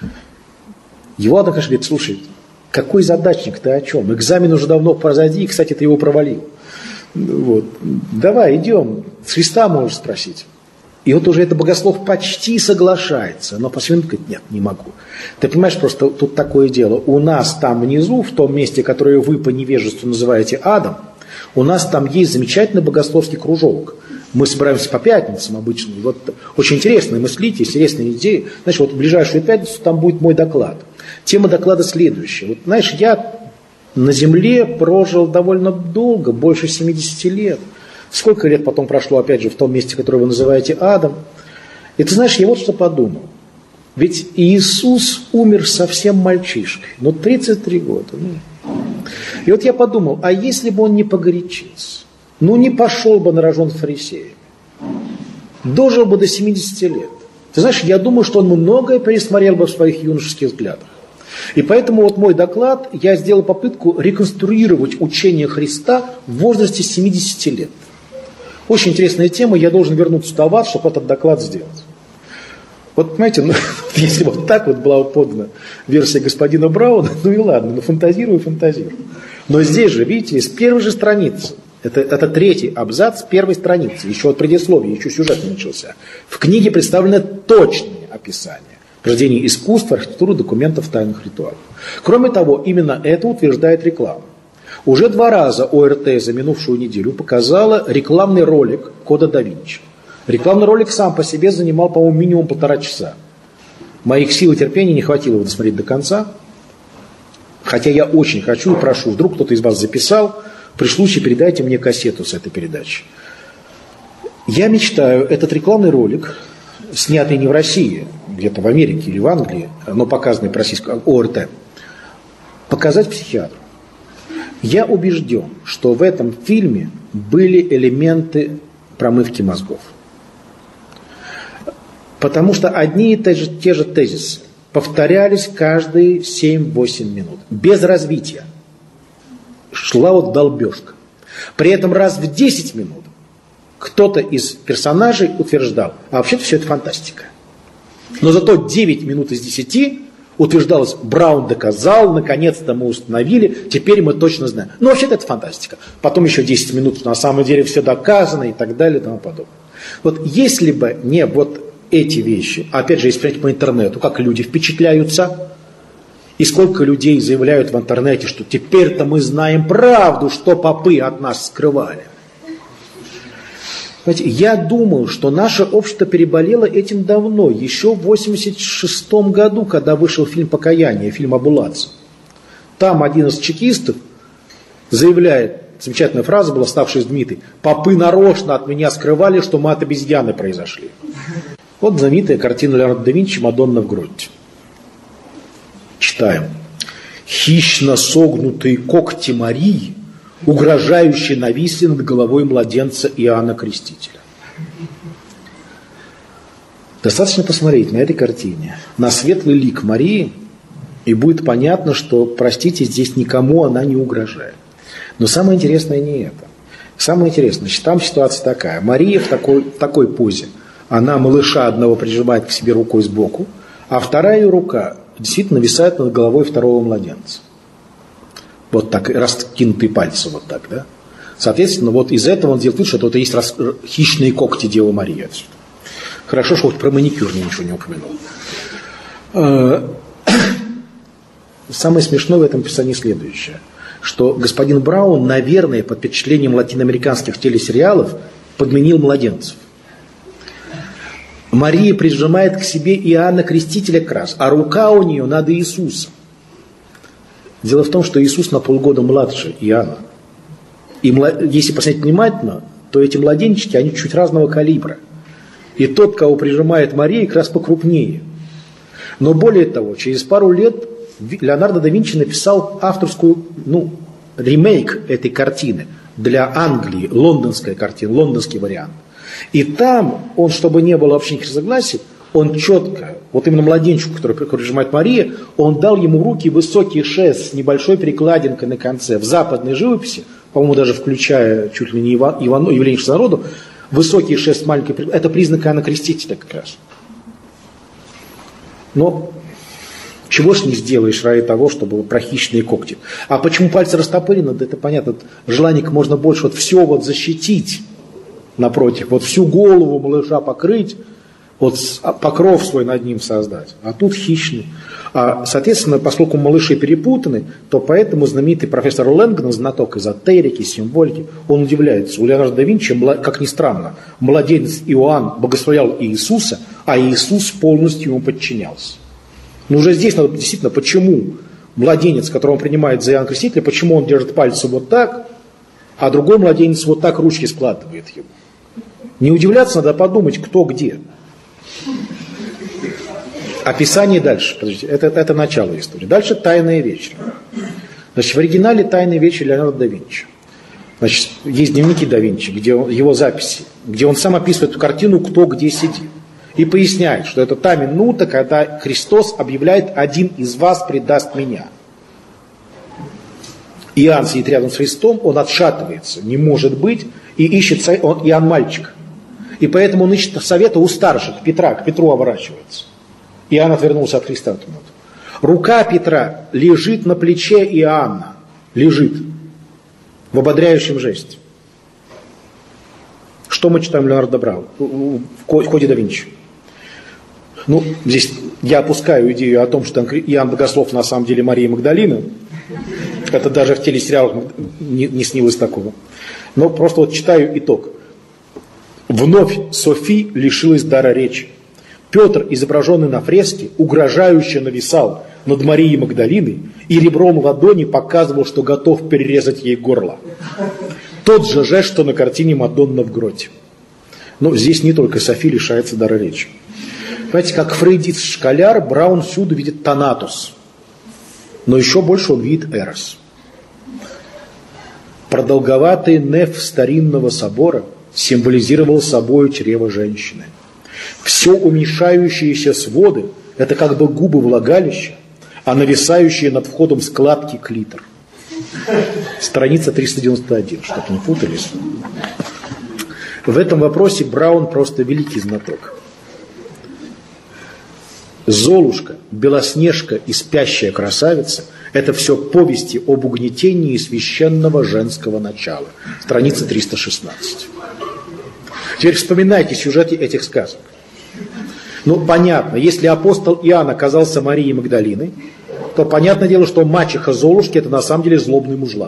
Его одноклассник говорит: слушай, какой задачник, ты о чем? Экзамен уже давно позади, и, кстати, ты его провалил. Вот. Давай, идем, с Христа можешь спросить. И вот уже этот богослов почти соглашается, но посвященный говорит: нет, не могу. Ты понимаешь, просто тут такое дело. У нас там внизу, в том месте, которое вы по невежеству называете адом, у нас там есть замечательный богословский кружок. Мы собираемся по пятницам обычно. И вот очень интересные мыслители, интересные идеи. Значит, вот в ближайшую пятницу там будет мой доклад. Тема доклада следующая. Вот, знаешь, я на земле прожил довольно долго, больше 70 лет. Сколько лет потом прошло, опять же, в том месте, которое вы называете адом. И ты знаешь, я вот что подумал. Ведь Иисус умер совсем мальчишкой. 33 года. И вот я подумал, а если бы он не погорячился? Не пошел бы на рожон с фарисеями. Дожил бы до 70 лет. Ты знаешь, я думаю, что он многое пересмотрел бы в своих юношеских взглядах. И поэтому вот мой доклад, я сделал попытку реконструировать учение Христа в возрасте 70 лет. Очень интересная тема, я должен вернуться в ад, чтобы этот доклад сделать. Вот, понимаете, если вот так вот была подана версия господина Брауна, и ладно, фантазирую. Но здесь же, видите, с первой же страницы Это третий абзац первой страницы, еще от предисловия, еще сюжет не начался. В книге представлены точные описания произведений искусства, архитектуры, документов, тайных ритуалов. Кроме того, именно это утверждает реклама. Уже 2 раза ОРТ за минувшую неделю показала рекламный ролик «Кода да Винчи». Рекламный ролик сам по себе занимал, по-моему, минимум 1,5 часа. Моих сил и терпения не хватило его досмотреть до конца. Хотя я очень хочу и прошу, вдруг кто-то из вас записал, при случае передайте мне кассету с этой передачи. Я мечтаю этот рекламный ролик, снятый не в России, где-то в Америке или в Англии, но показанный по российскому ОРТ, показать психиатру. Я убежден, что в этом фильме были элементы промывки мозгов. Потому что одни и те же тезисы повторялись каждые 7-8 минут, без развития. Шла вот долбежка. При этом раз в 10 минут кто-то из персонажей утверждал, а вообще-то все это фантастика. Но зато 9 минут из 10 утверждалось, Браун доказал, наконец-то мы установили, теперь мы точно знаем. Ну, вообще-то это фантастика. Потом еще 10 минут, на самом деле все доказано и так далее и тому подобное. Вот если бы не вот эти вещи, опять же, если посмотреть по интернету, как люди впечатляются, и сколько людей заявляют в интернете, что теперь-то мы знаем правду, что попы от нас скрывали. Знаете, я думаю, что наше общество переболело этим давно, еще в 1986 году, когда вышел фильм «Покаяние», фильм об Уладзе. Там один из чекистов заявляет, замечательная фраза была, ставшая знаменитой: «Попы нарочно от меня скрывали, что мы от обезьяны произошли». Вот знаменитая картина Леонардо да Винчи «Мадонна в гроте». Читаем. «Хищно согнутые когти Марии, угрожающие, нависли над головой младенца Иоанна Крестителя». Достаточно посмотреть на этой картине, на светлый лик Марии, и будет понятно, что, простите, здесь никому она не угрожает. Но самое интересное не это. Самое интересное, значит, там ситуация такая. Мария в такой позе. Она малыша одного прижимает к себе рукой сбоку, а вторая ее рука действительно нависает над головой второго младенца. Вот так, раскинутые пальцы вот так, да. Соответственно, вот из этого он делает вывод, что это есть хищные когти Девы Марии. Хорошо, что хоть про маникюр ничего не упомянул. Самое смешное в этом описании следующее, что господин Браун, наверное, под впечатлением латиноамериканских телесериалов подменил младенцев. Мария прижимает к себе Иоанна Крестителя как раз, а рука у нее над Иисусом. Дело в том, что Иисус на полгода младше Иоанна. И если посмотреть внимательно, то эти младенчики, они чуть разного калибра. И тот, кого прижимает Мария, как раз покрупнее. Но более того, через пару лет Леонардо да Винчи написал авторскую, ремейк этой картины для Англии, лондонская картина, лондонский вариант. И там он, чтобы не было вообще никаких разногласий, он четко, вот именно младенчику, который прижимает Мария, он дал ему в руки высокий шест с небольшой перекладинкой на конце. В западной живописи, по-моему, даже включая чуть ли не явление народу, высокий шест, маленький перекладинка, это признак Иоанна Крестителя как раз. Но чего ж не сделаешь ради того, чтобы про хищные когти. А почему пальцы растопырены? Да это понятно, желание как можно больше вот все вот защитить. Напротив, вот всю голову малыша покрыть, вот покров свой над ним создать. А тут хищный. Соответственно, поскольку малыши перепутаны, то поэтому знаменитый профессор Лэнгдон, знаток эзотерики, символики, он удивляется. У Леонардо да Винчи, как ни странно, младенец Иоанн богословлял Иисуса, а Иисус полностью ему подчинялся. Но уже здесь надо действительно, почему младенец, которого он принимает за Иоанна Крестителя, почему он держит пальцы вот так, а другой младенец вот так ручки складывает ему. Не удивляться, надо подумать, кто где. Описание дальше. Подождите, это начало истории. Дальше «Тайная вечеря». Значит, в оригинале «Тайная вечеря» Леонардо да Винчи. Значит, есть дневники да Винчи, где его записи, где он сам описывает эту картину, кто где сидит. И поясняет, что это та минута, когда Христос объявляет: «Один из вас предаст меня». Иоанн сидит рядом с Христом, он отшатывается, не может быть, и ищет, Иоанн мальчик. И поэтому он ищет совета у старших, Петра, к Петру оборачивается. Иоанн отвернулся от Христа в эту минуту. Рука Петра лежит на плече Иоанна, лежит в ободряющем жесте. Что мы читаем Леонардо в «Коде да Винчи»? Ну, здесь я опускаю идею о том, что Иоанн Богослов на самом деле Мария Магдалина. Это даже в телесериалах не снилось такого. Но просто вот читаю итог. Вновь Софи лишилась дара речи. Петр, изображенный на фреске, угрожающе нависал над Марией Магдалиной и ребром ладони показывал, что готов перерезать ей горло. Тот же жест, что на картине «Мадонна в гроте». Но здесь не только Софи лишается дара речи. Понимаете, как фрейдист-школяр, Браун всюду видит Танатус. Но еще больше он видит Эрос. Продолговатый неф старинного собора символизировал собой чрево женщины. Все уменьшающиеся своды – это как бы губы влагалища, а нависающие над входом складки клитор. Страница 391, чтобы не путались. В этом вопросе Браун просто великий знаток. Золушка, Белоснежка и спящая красавица – это все повести об угнетении священного женского начала. Страница 316. Теперь вспоминайте сюжеты этих сказок. Ну, понятно, если апостол Иоанн оказался Марией Магдалиной, то понятное дело, что мачеха Золушки – это на самом деле злобный мужлан.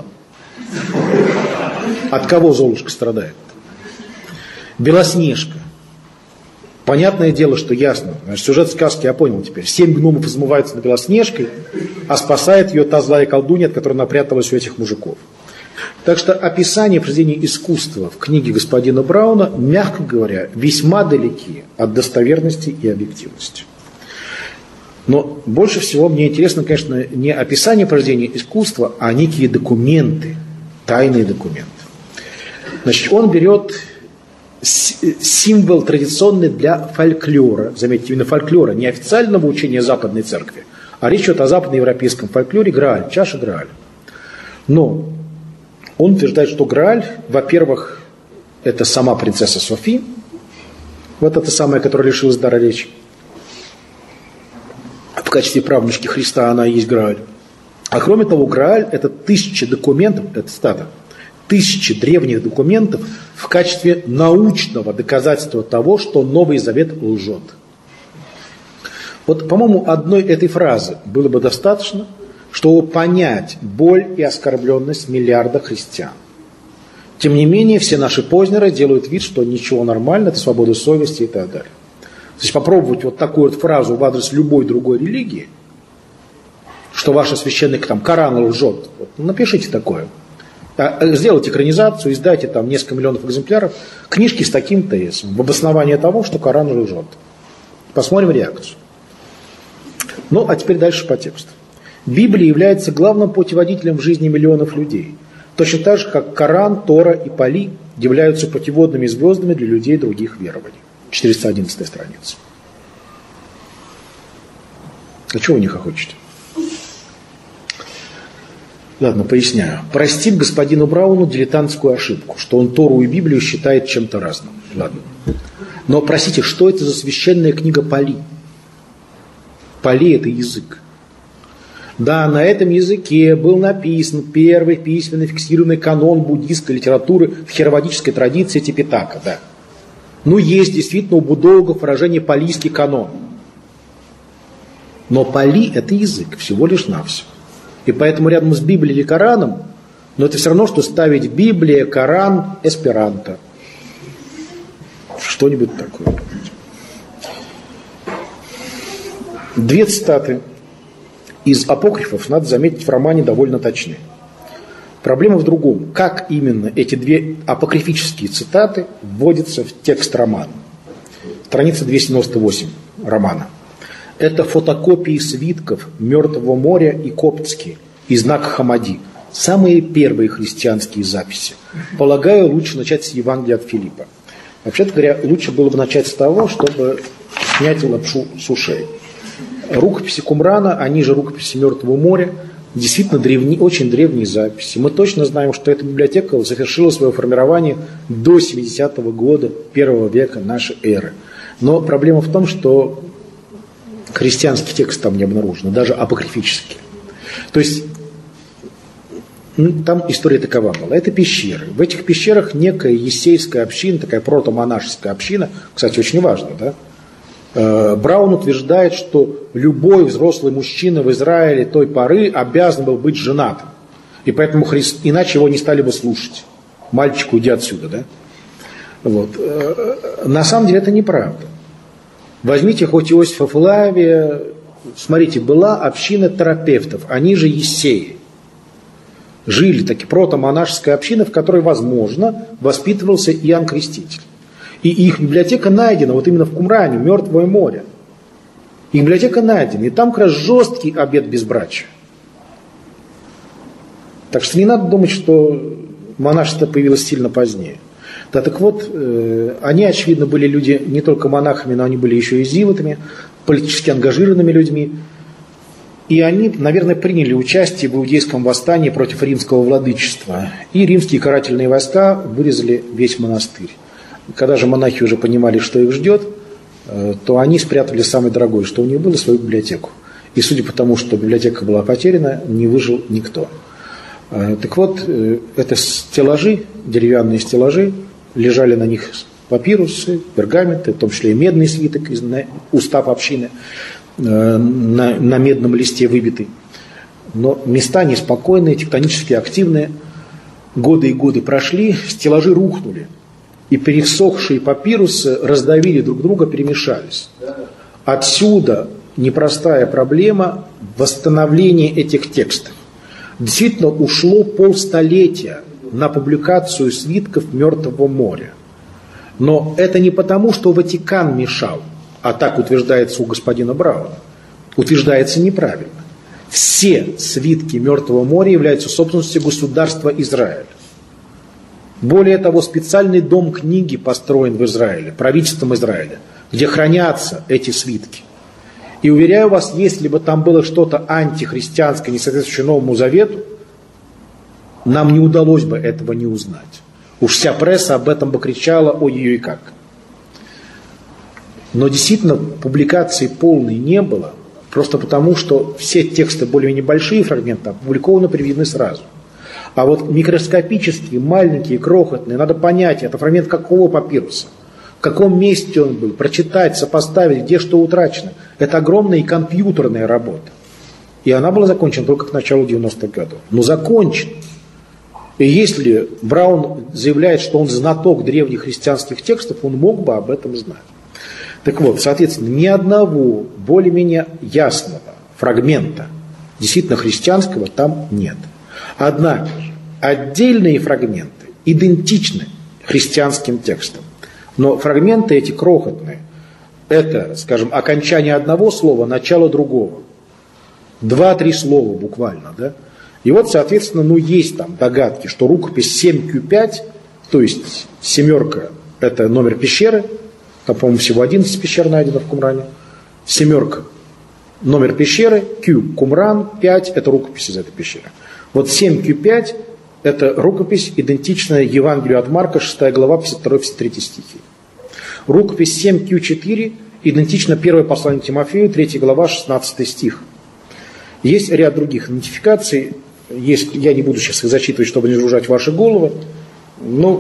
От кого Золушка страдает? Белоснежка. Понятное дело, что ясно. Значит, сюжет сказки я понял теперь. 7 гномов измываются над Белоснежкой, а спасает ее та злая колдунья, от которой она пряталась у этих мужиков. Так что описание произведения искусства в книге господина Брауна, мягко говоря, весьма далеки от достоверности и объективности. Но больше всего мне интересно, конечно, не описание произведения искусства, а некие документы, тайные документы. Значит, он берет символ традиционный для фольклора, заметьте, именно фольклора, не официального учения Западной Церкви, а речь идет о западноевропейском фольклоре Грааль, чаша Грааля. Но он утверждает, что Грааль, во-первых, это сама принцесса Софи, вот эта самая, которая лишилась дара речи. В качестве правнучки Христа она и есть Грааль. А кроме того, Грааль – это 1000 документов, это цитата, 1000 древних документов в качестве научного доказательства того, что Новый Завет лжет. Вот, по-моему, одной этой фразы было бы достаточно, чтобы понять боль и оскорбленность миллиарда христиан. Тем не менее, все наши познеры делают вид, что ничего нормально, это свобода совести и так далее. То есть попробовать вот такую вот фразу в адрес любой другой религии, что ваш священник там Коран лжет, вот, напишите такое. Сделайте экранизацию, издайте там несколько миллионов экземпляров, книжки с таким тезисом, в обоснование того, что Коран лжет. Посмотрим реакцию. Ну, а теперь дальше по тексту. Библия является главным путеводителем в жизни миллионов людей. Точно так же, как Коран, Тора и Пали являются путеводными звездами для людей других верований. 411 страница. А чего вы не хохочете? Ладно, поясняю. Простим господину Брауну дилетантскую ошибку, что он Тору и Библию считает чем-то разным. Ладно. Но простите, что это за священная книга Пали? Пали – это язык. Да, на этом языке был написан первый письменный фиксированный канон буддийской литературы в херавадической традиции Типитака. Да. Ну, есть действительно у буддологов выражение палийский канон. Но Пали – это язык, всего лишь навсего. И поэтому рядом с Библией или Кораном, но это все равно, что ставить Библия, Коран, эсперанто. Что-нибудь такое. 2 цитаты из апокрифов, надо заметить, в романе довольно точны. Проблема в другом. Как именно эти 2 апокрифические цитаты вводятся в текст романа? Страница 298 романа. Это фотокопии свитков Мертвого моря и коптские из Наг-Хаммади. Самые первые христианские записи. Полагаю, лучше начать с Евангелия от Филиппа. Вообще-то говоря, лучше было бы начать с того, чтобы снять лапшу с ушей. Рукописи Кумрана, они же рукописи Мертвого моря, действительно очень древние записи. Мы точно знаем, что эта библиотека завершила свое формирование до 70-го года 1 века нашей эры. Но проблема в том, что христианский текст там не обнаружен, даже апокрифический. То есть Там история такова была. Это пещеры. В этих пещерах некая ессейская община, такая протомонашеская община, кстати, очень важно, да? Браун утверждает, что любой взрослый мужчина в Израиле той поры обязан был быть женатым. И поэтому иначе его не стали бы слушать. Мальчик, уйди отсюда, да? Вот. На самом деле это неправда. Возьмите хоть Иосифа Флавия. Смотрите, была община терапевтов, они же ессеи. Жили такие протомонашеская община, в которой, возможно, воспитывался Иоанн Креститель. И их библиотека найдена вот именно в Кумране, Мертвое море. Их библиотека найдена, и там как раз жесткий обет безбрачия. Так что не надо думать, что монашество появилось сильно позднее. Да, так вот, они, очевидно, были люди не только монахами, но они были еще и зивотами, политически ангажированными людьми. И они, наверное, приняли участие в иудейском восстании против римского владычества. И римские карательные войска вырезали весь монастырь. Когда же монахи уже понимали, что их ждет, то они спрятали самое дорогое, что у них было, свою библиотеку. И судя по тому, что библиотека была потеряна, не выжил никто. Так вот, это стеллажи, деревянные стеллажи, лежали на них папирусы, пергаменты, в том числе и медный свиток из устав общины, на медном листе выбитый. Но места неспокойные, тектонически активные. Годы и годы прошли, стеллажи рухнули. И пересохшие папирусы раздавили друг друга, перемешались. Отсюда непростая проблема восстановления этих текстов. Действительно, ушло полстолетия на публикацию свитков Мертвого моря. Но это не потому, что Ватикан мешал, а так утверждается у господина Брауна. Утверждается неправильно. Все свитки Мертвого моря являются собственностью государства Израиль. Более того, специальный дом книги построен в Израиле, правительством Израиля, где хранятся эти свитки. И уверяю вас, если бы там было что-то антихристианское, не соответствующее Новому Завету, нам не удалось бы этого не узнать. Уж вся пресса об этом бы кричала, ой-ой-ой как. Но действительно публикации полной не было, просто потому, что все тексты более-менее большие фрагменты опубликованы, приведены сразу. А вот микроскопические, маленькие, крохотные, надо понять, это фрагмент какого папируса, в каком месте он был, прочитать, сопоставить, где что утрачено. Это огромная и компьютерная работа. И она была закончена только к началу 90-х годов. Но закончена. И если Браун заявляет, что он знаток древних христианских текстов, он мог бы об этом знать. Так вот, соответственно, ни одного более-менее ясного фрагмента, действительно христианского, там нет. Однако отдельные фрагменты идентичны христианским текстам. Но фрагменты эти крохотные, это, скажем, окончание одного слова, начало другого. 2-3 слова буквально, да? И вот, соответственно, есть там догадки, что рукопись 7Q5, то есть семерка, это номер пещеры, там, по-моему, всего 11 пещер найдено в Кумране, семерка, номер пещеры, Q, Кумран, 5, это рукопись из этой пещеры. Вот 7Q5, это рукопись, идентичная Евангелию от Марка, 6 глава, 52-53 стихи. Рукопись 7Q4 идентична 1 посланию Тимофею, 3 глава, 16 стих. Есть ряд других идентификаций, я не буду сейчас их зачитывать, чтобы не загружать ваши головы, но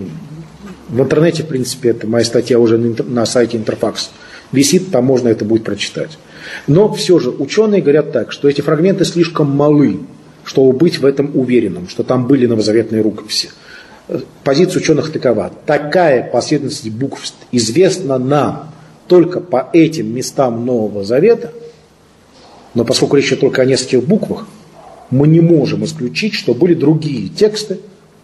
в интернете, в принципе, это моя статья уже на сайте Интерфакс висит, там можно это будет прочитать. Но все же ученые говорят так, что эти фрагменты слишком малы, чтобы быть в этом уверенным, что там были новозаветные рукописи. Позиция ученых такова: такая последовательность букв известна нам только по этим местам Нового Завета, но поскольку речь идет только о нескольких буквах, мы не можем исключить, что были другие тексты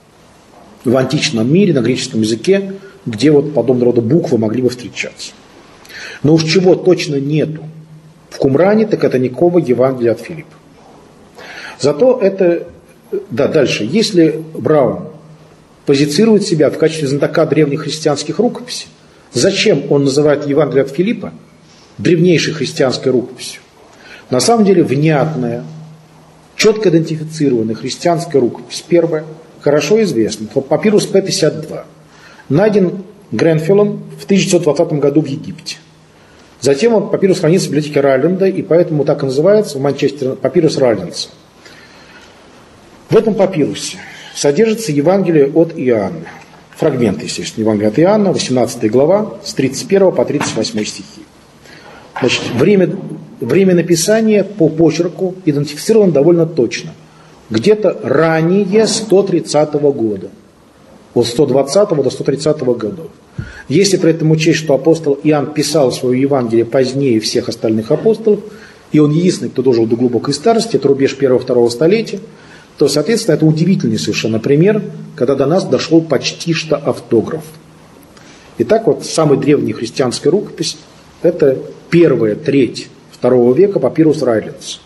в античном мире, на греческом языке, где вот подобного рода буквы могли бы встречаться. Но уж чего точно нету в Кумране, так это никакого Евангелия от Филиппа. Зато это, да, дальше, если Браун позицирует себя в качестве знатока древних христианских рукописей, зачем он называет Евангелие от Филиппа древнейшей христианской рукописью? На самом деле внятная, четко идентифицированная христианская рукопись, первая, хорошо известна, папирус П-52, найден Гренфеллом в 1920 году в Египте. Затем папирус хранится в библиотеке Райленда, и поэтому так и называется в Манчестере папирус Райленса. В этом папирусе содержится Евангелие от Иоанна. Фрагмент, естественно, Евангелия от Иоанна, 18 глава, с 31 по 38 стихи. Значит, время написания по почерку идентифицировано довольно точно. Где-то ранее 130 года. От 120 до 130 годов. Если при этом учесть, что апостол Иоанн писал свое Евангелие позднее всех остальных апостолов, и он единственный, кто дожил до глубокой старости, это рубеж 1-2 столетия, то, соответственно, это удивительный совершенно пример, когда до нас дошел почти что автограф. Итак, вот самая древняя христианская рукопись – это первая треть II века папирус Райленс.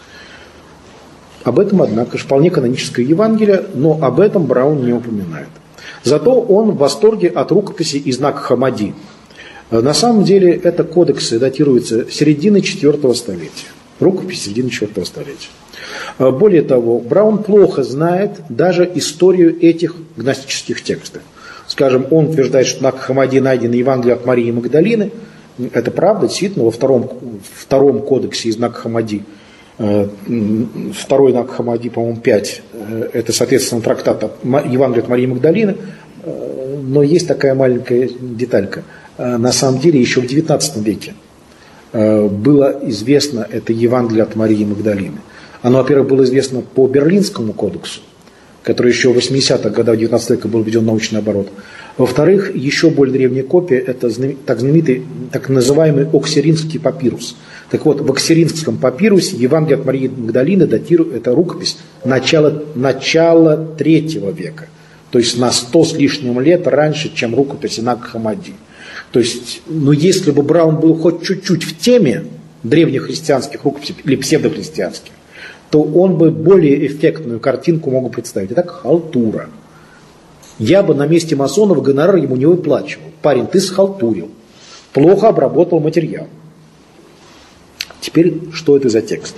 Об этом, однако, вполне каноническое Евангелие, но об этом Браун не упоминает. Зато он в восторге от рукописи из Наг-Хаммади. На самом деле, это кодексы датируются середины IV столетия. Рукопись середины IV столетия. Более того, Браун плохо знает даже историю этих гностических текстов. Скажем, он утверждает, что в Наг-Хаммади найдено Евангелие от Марии Магдалины. Это правда, действительно, во втором кодексе из Наг-Хаммади, второй Наг-Хаммади, по-моему, 5, это, соответственно, трактат Евангелия от Марии Магдалины, но есть такая маленькая деталька. На самом деле, еще в XIX веке было известно это Евангелие от Марии Магдалины. Оно, во-первых, было известно по Берлинскому кодексу, который еще в 80-х годах XIX века был введен в научный оборот. Во-вторых, еще более древняя копия – это так знаменитый, так называемый Оксеринский папирус. Так вот, в Оксеринском папирусе Евангелие от Марии Магдалины датирует, это рукопись, начала III века. То есть на 100 с лишним лет раньше, чем рукопись Наг-Хаммади. То есть, если бы Браун был хоть чуть-чуть в теме древнехристианских рукописей или псевдохристианских, то он бы более эффектную картинку мог представить. Итак, халтура. Я бы на месте масонов гонорар ему не выплачивал. Парень, ты схалтурил. Плохо обработал материал. Теперь, что это за текст?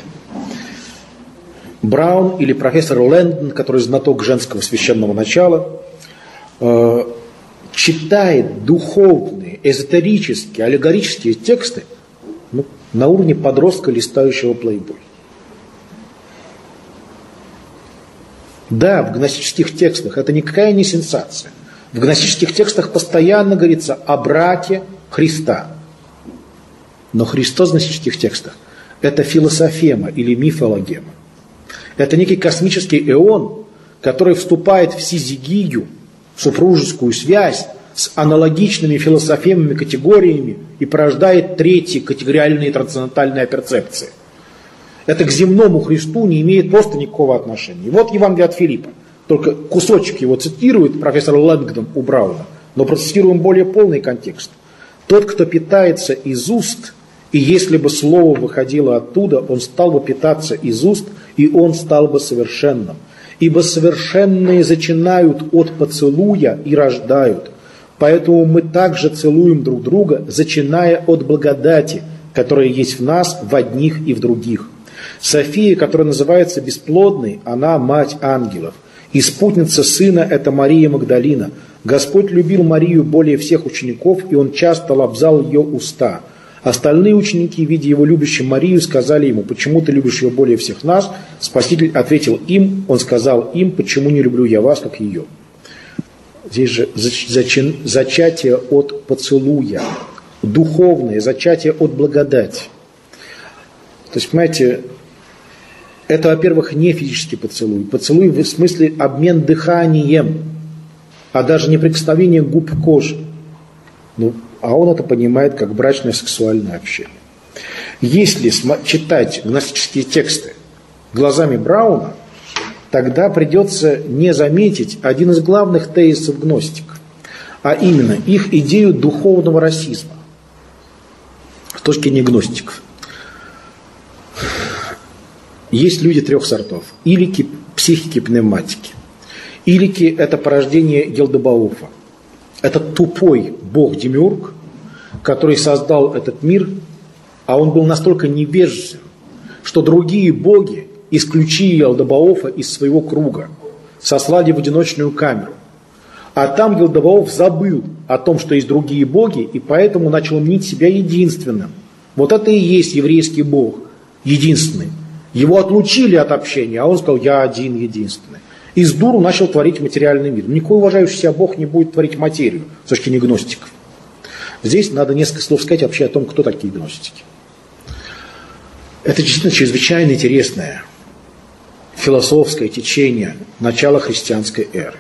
Браун или профессор Лэндон, который знаток женского священного начала, читает духовные, эзотерические, аллегорические тексты на уровне подростка, листающего плейбой. Да, в гностических текстах это никакая не сенсация. В гностических текстах постоянно говорится о браке Христа. Но Христос в гностических текстах – это философема или мифологема. Это некий космический эон, который вступает в сизигию, супружескую связь с аналогичными философемными категориями и порождает третьи категориальные трансцендентальные перцепции. Это к земному Христу не имеет просто никакого отношения. И вот Евангелие от Филиппа. Только кусочек его цитирует профессор Лэнгдон у Брауна, но процитируем более полный контекст. Тот, кто питается из уст, и если бы слово выходило оттуда, он стал бы питаться из уст, и он стал бы совершенным. Ибо совершенные зачинают от поцелуя и рождают. Поэтому мы также целуем друг друга, зачиная от благодати, которая есть в нас, в одних и в других. София, которая называется бесплодной, она мать ангелов. И спутница сына – это Мария Магдалина. Господь любил Марию более всех учеников, и он часто лобзал ее уста. Остальные ученики, видя его любящим Марию, сказали ему: «Почему ты любишь ее более всех нас?» Спаситель ответил им, он сказал им: «Почему не люблю я вас, как ее?» Здесь же зачатие от поцелуя, духовное зачатие от благодати. То есть, понимаете, это, во-первых, не физический поцелуй. Поцелуй в смысле обмен дыханием, а даже не прикосновение губ к коже. А он это понимает как брачное сексуальное общение. Если читать гностические тексты глазами Брауна, тогда придется не заметить один из главных тезисов гностиков, а именно их идею духовного расизма с точки зрения гностиков. Есть люди трех сортов. Илики, психики, пневматики. Илики – это порождение Гелдебауфа. Это тупой бог-демиург, который создал этот мир, а он был настолько невежествен, что другие боги исключили Гелдебауфа из своего круга, сослали в одиночную камеру. А там Гелдебауф забыл о том, что есть другие боги, и поэтому начал мнить себя единственным. Вот это и есть еврейский бог, единственный. Его отлучили от общения, а он сказал, я один, единственный. И с дуру начал творить материальный мир. Никакой уважающий себя Бог не будет творить материю, с точки зрения гностиков. Здесь надо несколько слов сказать вообще о том, кто такие гностики. Это действительно чрезвычайно интересное философское течение начала христианской эры.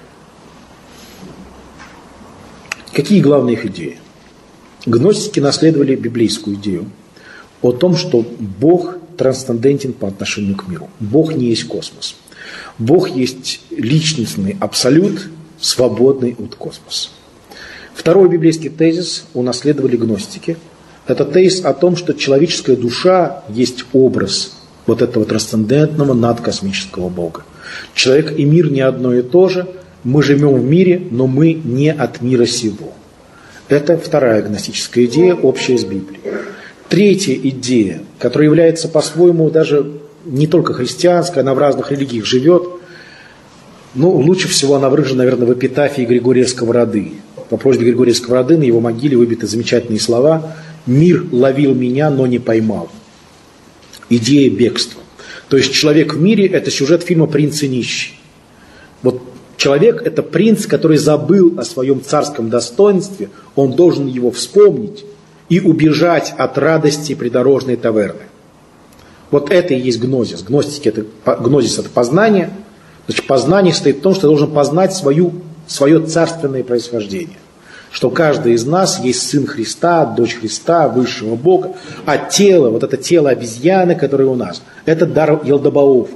Какие главные их идеи? Гностики наследовали библейскую идею о том, что Бог трансцендентен по отношению к миру. Бог не есть космос. Бог есть личностный абсолют, свободный от космоса. Второй библейский тезис унаследовали гностики. Это тезис о том, что человеческая душа есть образ вот этого трансцендентного надкосмического Бога. Человек и мир не одно и то же. Мы живем в мире, но мы не от мира сего. Это вторая гностическая идея, общая с Библией. Третья идея, которая является по-своему даже не только христианской, она в разных религиях живет. Лучше всего она выражена, наверное, в эпитафии Григория Сковороды. По просьбе Григория Сковороды на его могиле выбиты замечательные слова: «Мир ловил меня, но не поймал». Идея бегства. То есть человек в мире – это сюжет фильма «Принц и нищий». Вот человек – это принц, который забыл о своем царском достоинстве, он должен его вспомнить и убежать от радости придорожной таверны. Вот это и есть гнозис. Гностики гнозис – это познание. Значит, познание состоит в том, что ты должен познать свое царственное происхождение. Что каждый из нас есть сын Христа, дочь Христа, высшего Бога, а тело, вот это тело обезьяны, которое у нас, это дар Елдобаофа.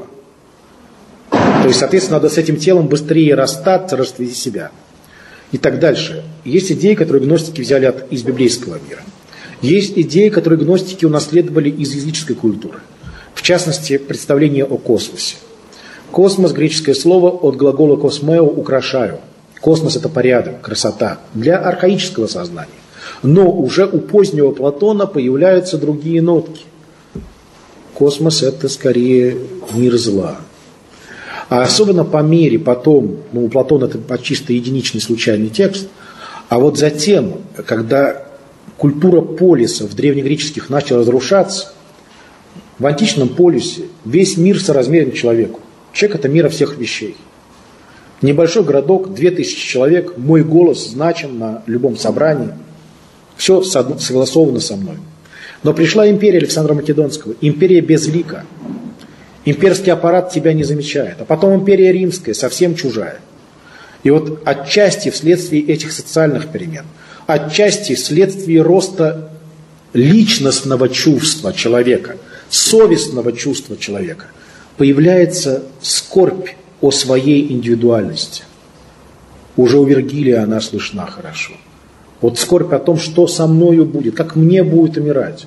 То есть, соответственно, надо с этим телом быстрее расстаться, расцвести себя. И так дальше. Есть идеи, которые гностики взяли из библейского мира. Есть идеи, которые гностики унаследовали из языческой культуры. В частности, представление о космосе. Космос, греческое слово, от глагола «космео» – «украшаю». Космос – это порядок, красота для архаического сознания. Но уже у позднего Платона появляются другие нотки. Космос – это скорее мир зла. А особенно по мере потом, у Платона это чисто единичный случайный текст, а вот затем, когда культура полиса в древнегреческих начала разрушаться, в античном полисе весь мир соразмерен человеку. Человек – это мера всех вещей. Небольшой городок, 2000 человек, мой голос значим на любом собрании. Все согласовано со мной. Но пришла империя Александра Македонского, империя безлика. Имперский аппарат тебя не замечает. А потом империя римская, совсем чужая. И вот отчасти вследствие этих социальных перемен, отчасти вследствие роста личностного чувства человека, совестного чувства человека, появляется скорбь о своей индивидуальности. Уже у Вергилия она слышна хорошо. Вот скорбь о том, что со мною будет, как мне будет умирать.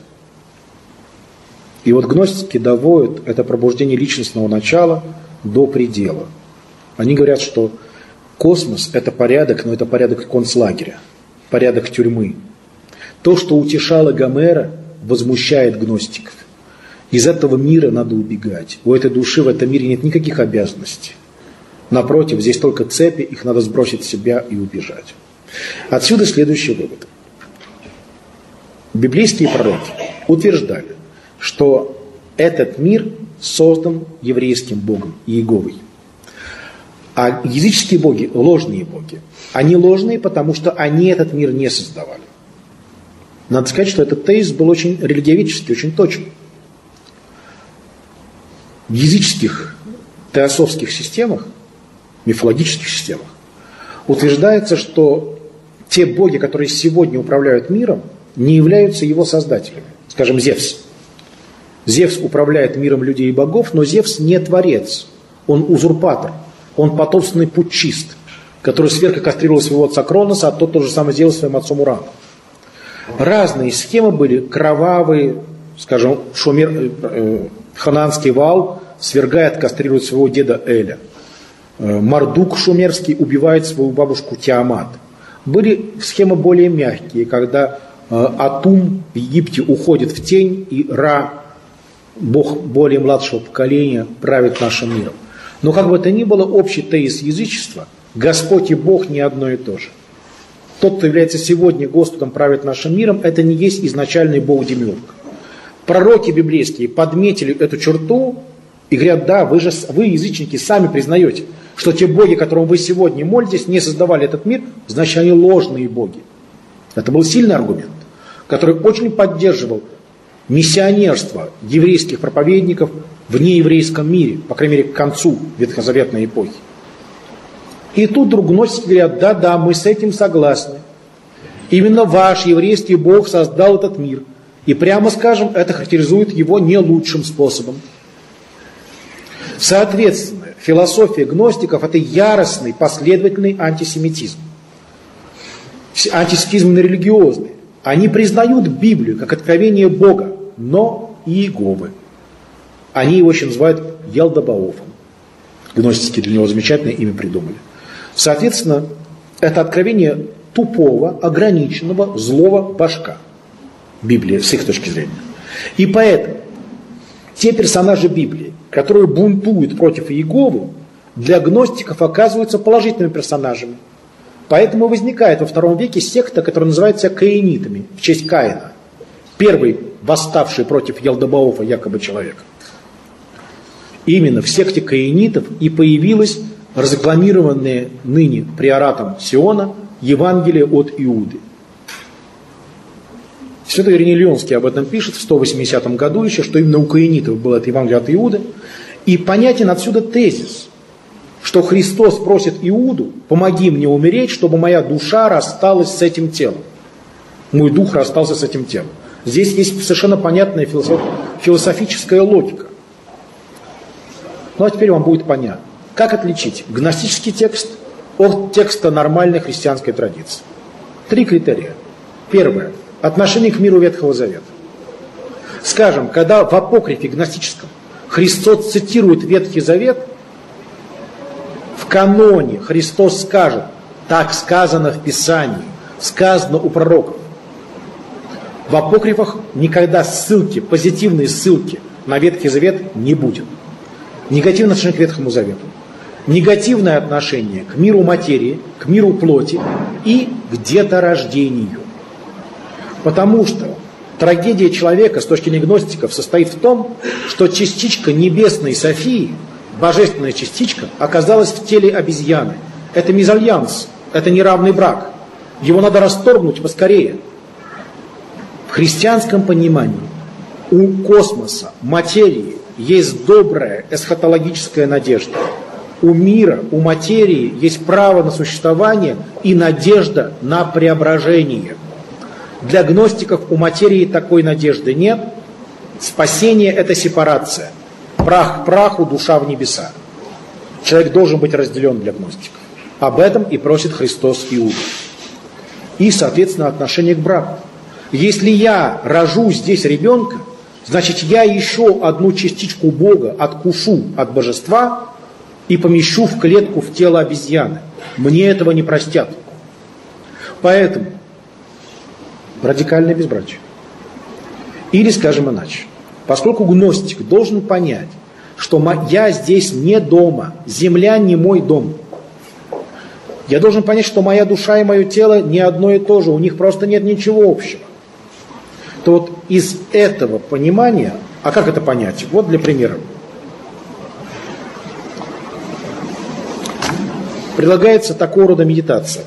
И вот гностики доводят это пробуждение личностного начала до предела. Они говорят, что космос – это порядок, но это порядок концлагеря, порядок тюрьмы. То, что утешало Гомера, возмущает гностиков. Из этого мира надо убегать. У этой души в этом мире нет никаких обязанностей. Напротив, здесь только цепи, их надо сбросить с себя и убежать. Отсюда следующий вывод. Библейские пророки утверждали, что этот мир создан еврейским Богом, Иеговой. А языческие боги – ложные боги. Они ложные, потому что они этот мир не создавали. Надо сказать, что этот тезис был очень религиоведческий, очень точен. В языческих теософских системах, мифологических системах, утверждается, что те боги, которые сегодня управляют миром, не являются его создателями. Скажем, Зевс. Зевс управляет миром людей и богов, но Зевс не творец. Он узурпатор. Он потомственный путчист, который сверху кастрировал своего отца Кроноса, а тот то же самое сделал своим отцом Ураном. Разные схемы были кровавые, скажем, хананский вал свергает, кастрирует своего деда Эля. Мардук шумерский убивает свою бабушку Тиамат. Были схемы более мягкие, когда Атум в Египте уходит в тень, и Ра, бог более младшего поколения, правит нашим миром. Но как бы то ни было, общий тезис язычества, Господь и Бог не одно и то же. Тот, кто является сегодня Господом, правит нашим миром, это не есть изначальный Бог-демиург. Пророки библейские подметили эту черту И говорят, да, вы, язычники, сами признаете, что те боги, которым вы сегодня молитесь, не создавали этот мир, значит, они ложные боги. Это был сильный аргумент, который очень поддерживал миссионерство еврейских проповедников в нееврейском мире, по крайней мере, к концу ветхозаветной эпохи. И тут вдруг гностики говорят, да, мы с этим согласны. Именно ваш еврейский Бог создал этот мир. И прямо скажем, это характеризует его не лучшим способом. Соответственно, философия гностиков – это яростный, последовательный антисемитизм. Антисемитизм религиозный. Они признают Библию как откровение Бога, но Иеговы. Они его еще называют Елдобаофом. Гностики для него замечательное имя придумали. Соответственно, это откровение тупого, ограниченного, злого башка. Библия с их точки зрения. И поэтому те персонажи Библии, которые бунтуют против Иеговы, для гностиков оказываются положительными персонажами. Поэтому возникает во II веке секта, которая называется каинитами, в честь Каина. Первый восставший против Елдобаофа якобы человек. Именно в секте каинитов и появилось разрекламированное ныне приоратом Сиона Евангелие от Иуды. Святой Ириней Лионский об этом пишет в 180 году еще, что именно у каинитов было это Евангелие от Иуды. И понятен отсюда тезис, что Христос просит Иуду: помоги мне умереть, чтобы моя душа рассталась с этим телом. Мой дух расстался с этим телом. Здесь есть совершенно понятная философическая логика. Ну а теперь вам будет понятно. Как отличить гностический текст от текста нормальной христианской традиции? 3 критерия. Первое. Отношение к миру Ветхого Завета. Скажем, когда в апокрифе гностическом Христос цитирует Ветхий Завет, в каноне Христос скажет: так сказано в Писании, сказано у пророков. В апокрифах никогда ссылки, позитивные ссылки на Ветхий Завет не будет. Негативное отношение к Ветхому Завету. Негативное отношение к миру материи, к миру плоти и к деторождению. Потому что трагедия человека с точки зрения гностиков состоит в том, что частичка небесной Софии, божественная частичка, оказалась в теле обезьяны. Это мезальянс, это неравный брак. Его надо расторгнуть поскорее. В христианском понимании у космоса, материи есть добрая эсхатологическая надежда. У мира, у материи есть право на существование и надежда на преображение. Для гностиков у материи такой надежды нет. Спасение – это сепарация. Прах к праху, душа в небеса. Человек должен быть разделен для гностиков. Об этом и просит Христос Иуду. И, соответственно, отношение к браку. Если я рожу здесь ребенка, значит, я еще одну частичку Бога откушу от божества и помещу в клетку в тело обезьяны. Мне этого не простят. Поэтому радикальное безбрачие. Или, скажем иначе, поскольку гностик должен понять, что я здесь не дома, земля не мой дом. Я должен понять, что моя душа и мое тело не одно и то же, у них просто нет ничего общего. То вот из этого понимания, а как это понять? Вот для примера. Предлагается такого рода медитация.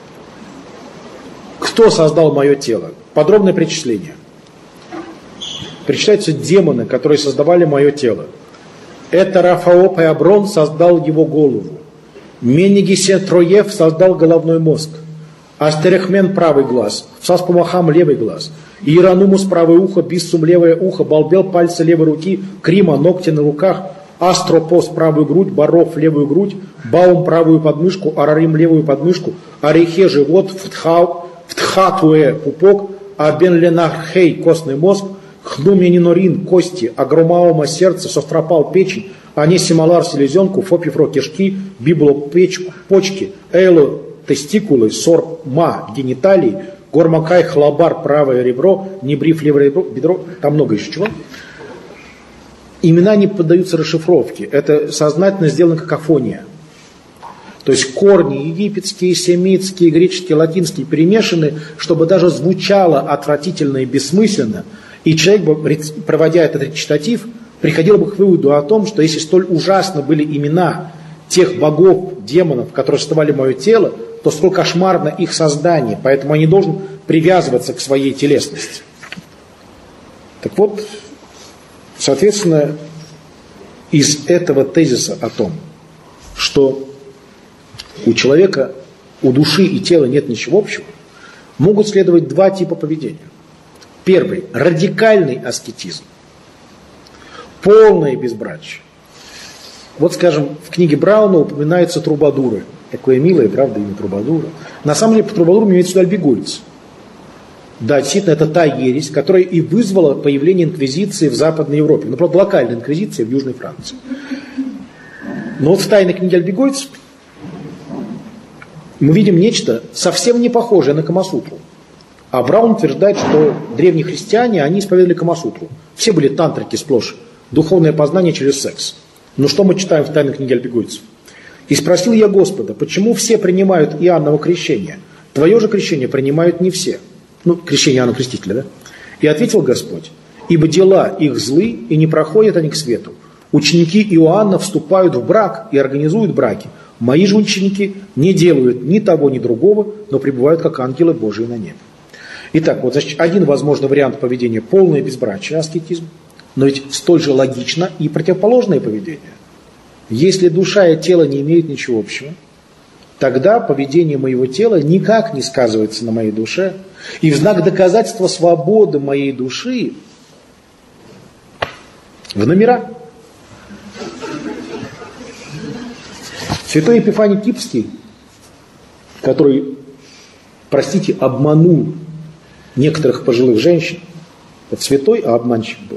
Кто создал мое тело? Подробное перечисление. Перечисляются демоны, которые создавали мое тело. Это Рафаоп и Аброн создал его голову. Менегисе Троев создал головной мозг. Астерехмен правый глаз, Саспумахам левый глаз, Иеранумус правое ухо, Биссум левое ухо, Балбел пальцы левой руки, Крима ногти на руках, Астропос правую грудь, Баров левую грудь, Баум правую подмышку, Арарим левую подмышку, Арихе живот, Втхатуэ пупок, Абенленахей костный мозг, Хнуменинорин кости, Агромаума сердце, Состропал печень, Анисималар селезенку, Фопифро кишки, Библо почки, Эйло тестикулы, Сорма гениталии, Гормакай хлабар правое ребро, Небриф левое бедро, там много еще чего. Имена не поддаются расшифровке, это сознательно сделана какофония. То есть корни египетские, семитские, греческие, латинские перемешаны, чтобы даже звучало отвратительно и бессмысленно. И человек, проводя этот речитатив, приходила бы к выводу о том, что если столь ужасны были имена тех богов, демонов, которые создавали мое тело, то столь кошмарно их создание, поэтому я не должен привязываться к своей телесности. Так вот, соответственно, из этого тезиса о том, что у человека, у души и тела нет ничего общего, могут следовать два типа поведения. Первый – радикальный аскетизм, полное безбрачие. Вот, скажем, в книге Брауна упоминаются трубадуры. Такое милое, правда, имя трубадура. На самом деле, по трубадурам имеется в виду альбегойцы. Да, действительно, это та ересь, которая и вызвала появление инквизиции в Западной Европе. Ну, правда, локальная инквизиция в Южной Франции. Но вот в тайной книге альбегойцев мы видим нечто совсем не похожее на Камасутру. А Браун утверждает, что древние христиане, они исповедовали Камасутру. Все были тантрики сплошь. Духовное познание через секс. Но что мы читаем в тайной книге альбегойцев? «И спросил я Господа, почему все принимают Иоанново крещение? Твое же крещение принимают не все». Ну, крещение Иоанна Крестителя, да? «И ответил Господь, ибо дела их злы, и не проходят они к свету. Ученики Иоанна вступают в брак и организуют браки. Мои же ученики не делают ни того, ни другого, но пребывают как ангелы Божии на небе». Итак, вот, значит, один возможный вариант поведения – полное безбрачие, аскетизм. Но ведь столь же логично и противоположное поведение. Если душа и тело не имеют ничего общего, тогда поведение моего тела никак не сказывается на моей душе. И в знак доказательства свободы моей души в номера. Святой Епифаний Кипрский, который, простите, обманул некоторых пожилых женщин, это святой, а обманщик был.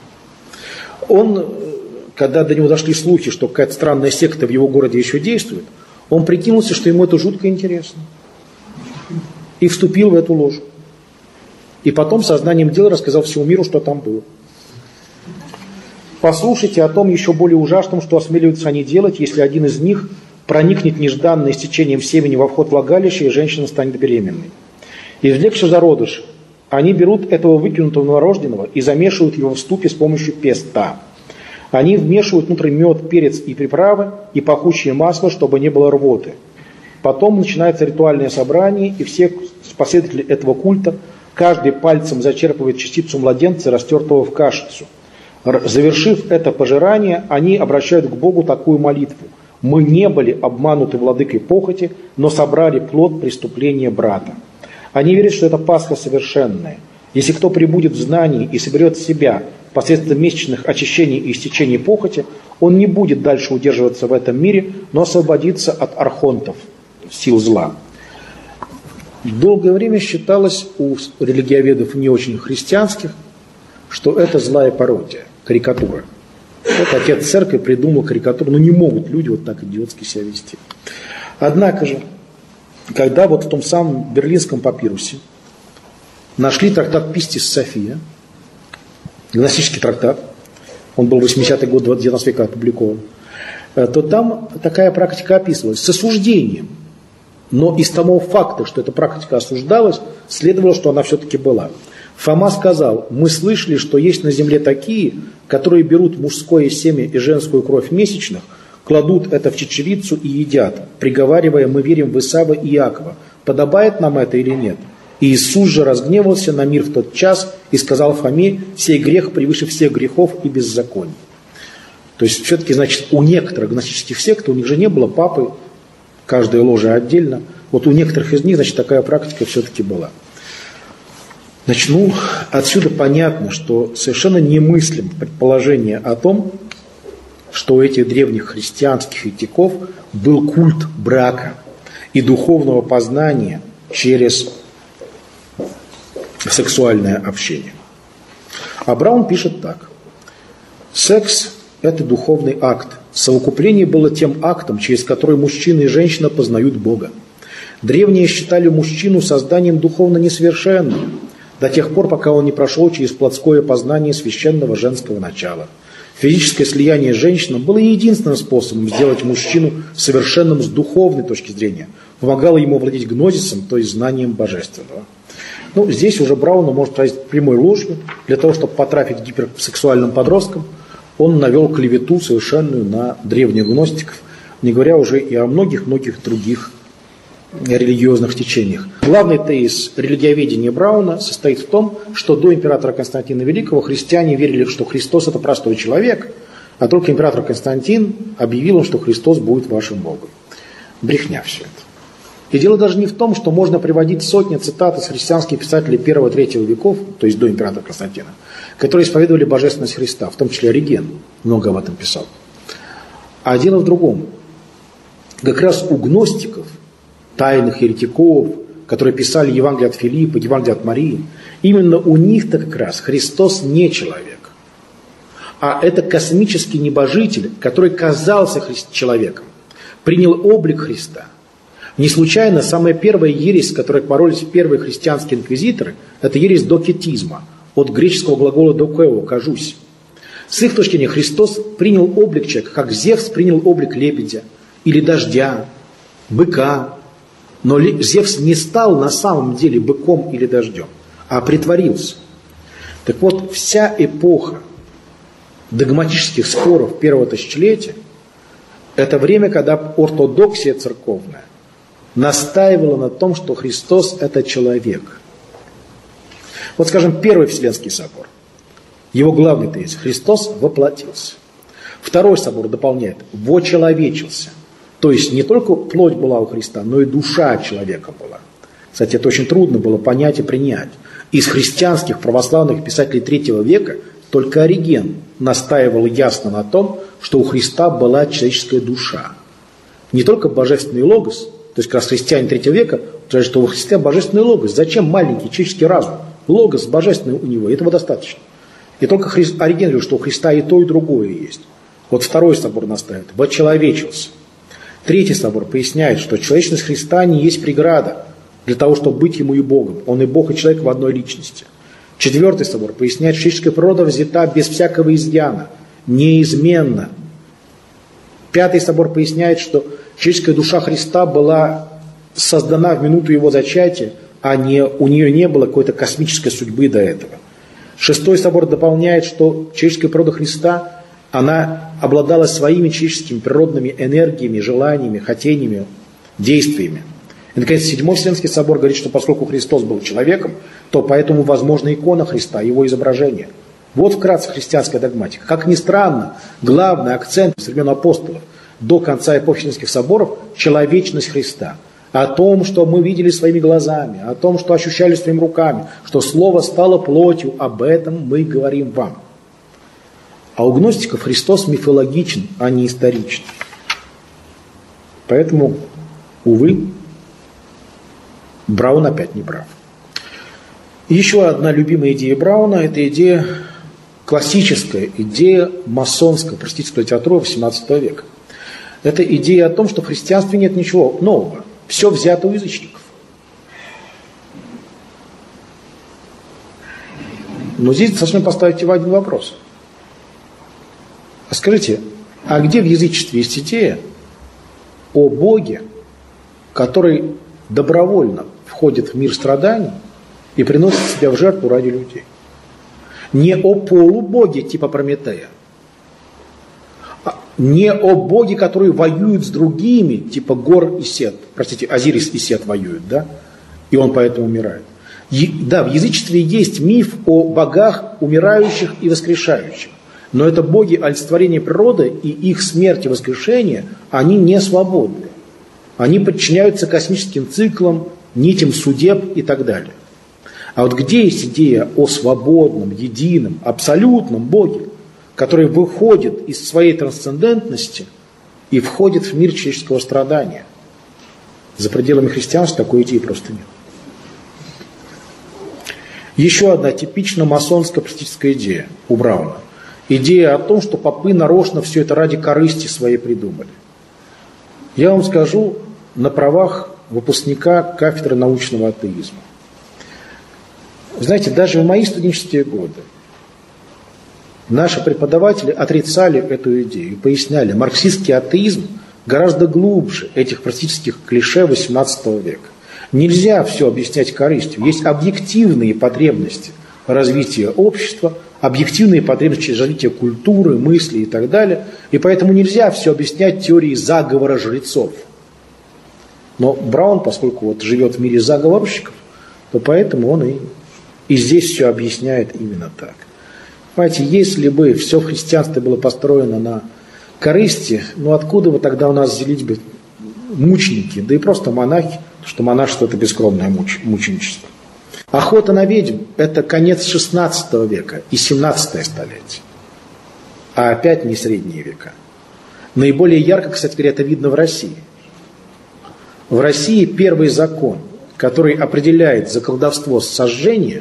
Он, когда до него дошли слухи, что какая-то странная секта в его городе еще действует, он прикинулся, что ему это жутко интересно. И вступил в эту ложу. И потом сознанием дела рассказал всему миру, что там было. Послушайте о том еще более ужасном, что осмеливаются они делать, если один из них проникнет нежданно истечением семени во вход влагалища, и женщина станет беременной. Извлекши зародыш, они берут этого выкинутого новорожденного и замешивают его в ступе с помощью песта. Они вмешивают внутрь мед, перец и приправы, и пахучее масло, чтобы не было рвоты. Потом начинается ритуальное собрание, и все последователи этого культа, каждый пальцем зачерпывает частицу младенца, растертого в кашицу. Завершив это пожирание, они обращают к Богу такую молитву: «Мы не были обмануты владыкой похоти, но собрали плод преступления брата». Они верят, что это Пасха совершенная. Если кто пребудет в знании и соберет себя посредством месячных очищений и истечений похоти, он не будет дальше удерживаться в этом мире, но освободится от архонтов, сил зла. Долгое время считалось у религиоведов не очень христианских, что это злая пародия, карикатура. Вот отец церкви придумал карикатуру, но не могут люди вот так идиотски себя вести. Однако же, когда вот в том самом берлинском папирусе нашли трактат Пистис София, гностический трактат, он был в 80-й год 19 века опубликован, то там такая практика описывалась с осуждением. Но из того факта, что эта практика осуждалась, следовало, что она все-таки была. Фома сказал: мы слышали, что есть на земле такие, которые берут мужское семя и женскую кровь месячных, кладут это в чечевицу и едят, приговаривая: мы верим в Исава и Иакова. Подобает нам это или нет? И Иисус же разгневался на мир в тот час и сказал Фоме: сей грех превыше всех грехов и беззаконий. То есть все-таки, значит, у некоторых гностических сект, у них же не было папы, каждая ложа отдельно. Вот у некоторых из них, значит, такая практика все-таки была. Значит, отсюда понятно, что совершенно немыслимо предположение о том, что у этих древних христианских этиков был культ брака и духовного познания через сексуальное общение. А Браун пишет так: секс – это духовный акт. Совокупление было тем актом, через который мужчина и женщина познают Бога. Древние считали мужчину созданием духовно несовершенным, до тех пор, пока он не прошел через плотское познание священного женского начала. Физическое слияние с женщиной было единственным способом сделать мужчину совершенным с духовной точки зрения, помогало ему владеть гнозисом, то есть знанием божественного. Здесь уже Брауна может разить прямой ложью для того, чтобы потрафить гиперсексуальным подросткам. он навел клевету совершенную на древних гностиков, не говоря уже и о многих-многих других религиозных течениях. Главный тезис религиоведения Брауна состоит в том, что до императора Константина Великого христиане верили, что Христос – это простой человек, а только император Константин объявил им, что Христос будет вашим Богом. Брехня все это. И дело даже не в том, что можно приводить сотни цитат из христианских писателей 1-3 веков, то есть до императора Константина, которые исповедовали божественность Христа, в том числе Ориген много об этом писал. А дело в другом. Как раз у гностиков, тайных еретиков, которые писали Евангелие от Филиппа, Евангелие от Марии, именно у них-то как раз Христос не человек, а это космический небожитель, который казался человеком, принял облик Христа. Не случайно самая первая ересь, с которой боролись первые христианские инквизиторы, это ересь докетизма, от греческого глагола докео, кажусь. С их точки зрения Христос принял облик человека, как Зевс принял облик лебедя, или дождя, быка. Но Зевс не стал на самом деле быком или дождем, а притворился. Так вот, вся эпоха догматических споров первого тысячелетия – это время, когда ортодоксия церковная настаивала на том, что Христос – это человек. Вот, скажем, Первый Вселенский собор. Его главный тезис – Христос воплотился. Второй собор дополняет – вочеловечился. То есть не только плоть была у Христа, но и душа человека была. Кстати, это очень трудно было понять и принять. Из христианских православных писателей III века только Ориген настаивал ясно на том, что у Христа была человеческая душа. Не только божественный логос, то есть как раз христиане III века утверждают, что у Христа божественный логос. Зачем маленький человеческий разум? Логос божественный у него, этого достаточно. И только Ориген говорит, что у Христа и то, и другое есть. Вот Второй собор настаивает, вочеловечился. Третий собор поясняет, что человечность Христа не есть преграда для того, чтобы быть Ему и Богом. Он и Бог, и человек в одной личности. Четвертый собор поясняет, что человеческая природа взята без всякого изъяна, неизменно. Пятый собор поясняет, что человеческая душа Христа была создана в минуту Его зачатия, а у нее не было какой-то космической судьбы до этого. Шестой собор дополняет, что человеческая природа Христа она обладала своими человеческими природными энергиями, желаниями, хотениями, действиями. И, наконец, Седьмой Вселенский собор говорит, что поскольку Христос был человеком, то поэтому возможна икона Христа, его изображение. Вот вкратце христианская догматика. Как ни странно, главный акцент с времен апостолов до конца эпохи Вселенских соборов – человечность Христа. О том, что мы видели своими глазами, о том, что ощущали своими руками, что Слово стало плотью, об этом мы говорим вам. А у гностиков Христос мифологичен, а не историчен. Поэтому, увы, Браун опять не прав. Еще одна любимая идея Брауна – это идея, классическая идея масонского, просветительской литературы XVII века. Это идея о том, что в христианстве нет ничего нового. Все взято у язычников. Но здесь должны поставить один вопрос. А скажите, а где в язычестве есть идея о Боге, который добровольно входит в мир страданий и приносит себя в жертву ради людей? Не о полубоге типа Прометея, не о Боге, который воюет с другими, типа Гор и Сет, простите, Азирис и Сет воюют, да? И он поэтому умирает. Да, в язычестве есть миф о богах, умирающих и воскрешающих. Но это боги олицетворения природы, и их смерть и воскрешение, они не свободны. Они подчиняются космическим циклам, нитям судеб и так далее. А вот где есть идея о свободном, едином, абсолютном Боге, который выходит из своей трансцендентности и входит в мир человеческого страдания? За пределами христианства такой идеи просто нет. Еще одна типично масонская просветительская идея у Брауна. Идея о том, что попы нарочно все это ради корысти своей придумали. Я вам скажу на правах выпускника кафедры научного атеизма. Знаете, даже в мои студенческие годы наши преподаватели отрицали эту идею и поясняли, марксистский атеизм гораздо глубже этих практических клише XVIII века. Нельзя все объяснять корыстью. Есть объективные потребности развития общества, объективные потребности развития культуры, мысли и так далее. И поэтому нельзя все объяснять теорией заговора жрецов. Но Браун, поскольку вот живет в мире заговорщиков, то поэтому он и здесь все объясняет именно так. Понимаете, если бы все в христианстве было построено на корысти, ну откуда бы тогда у нас взялись бы мученики, да и просто монахи, потому что монашество – это бескромное мученичество. Охота на ведьм – это конец XVI века и XVII столетие, а опять не средние века. Наиболее ярко, кстати говоря, это видно в России. В России первый закон, который определяет за колдовство сожжение,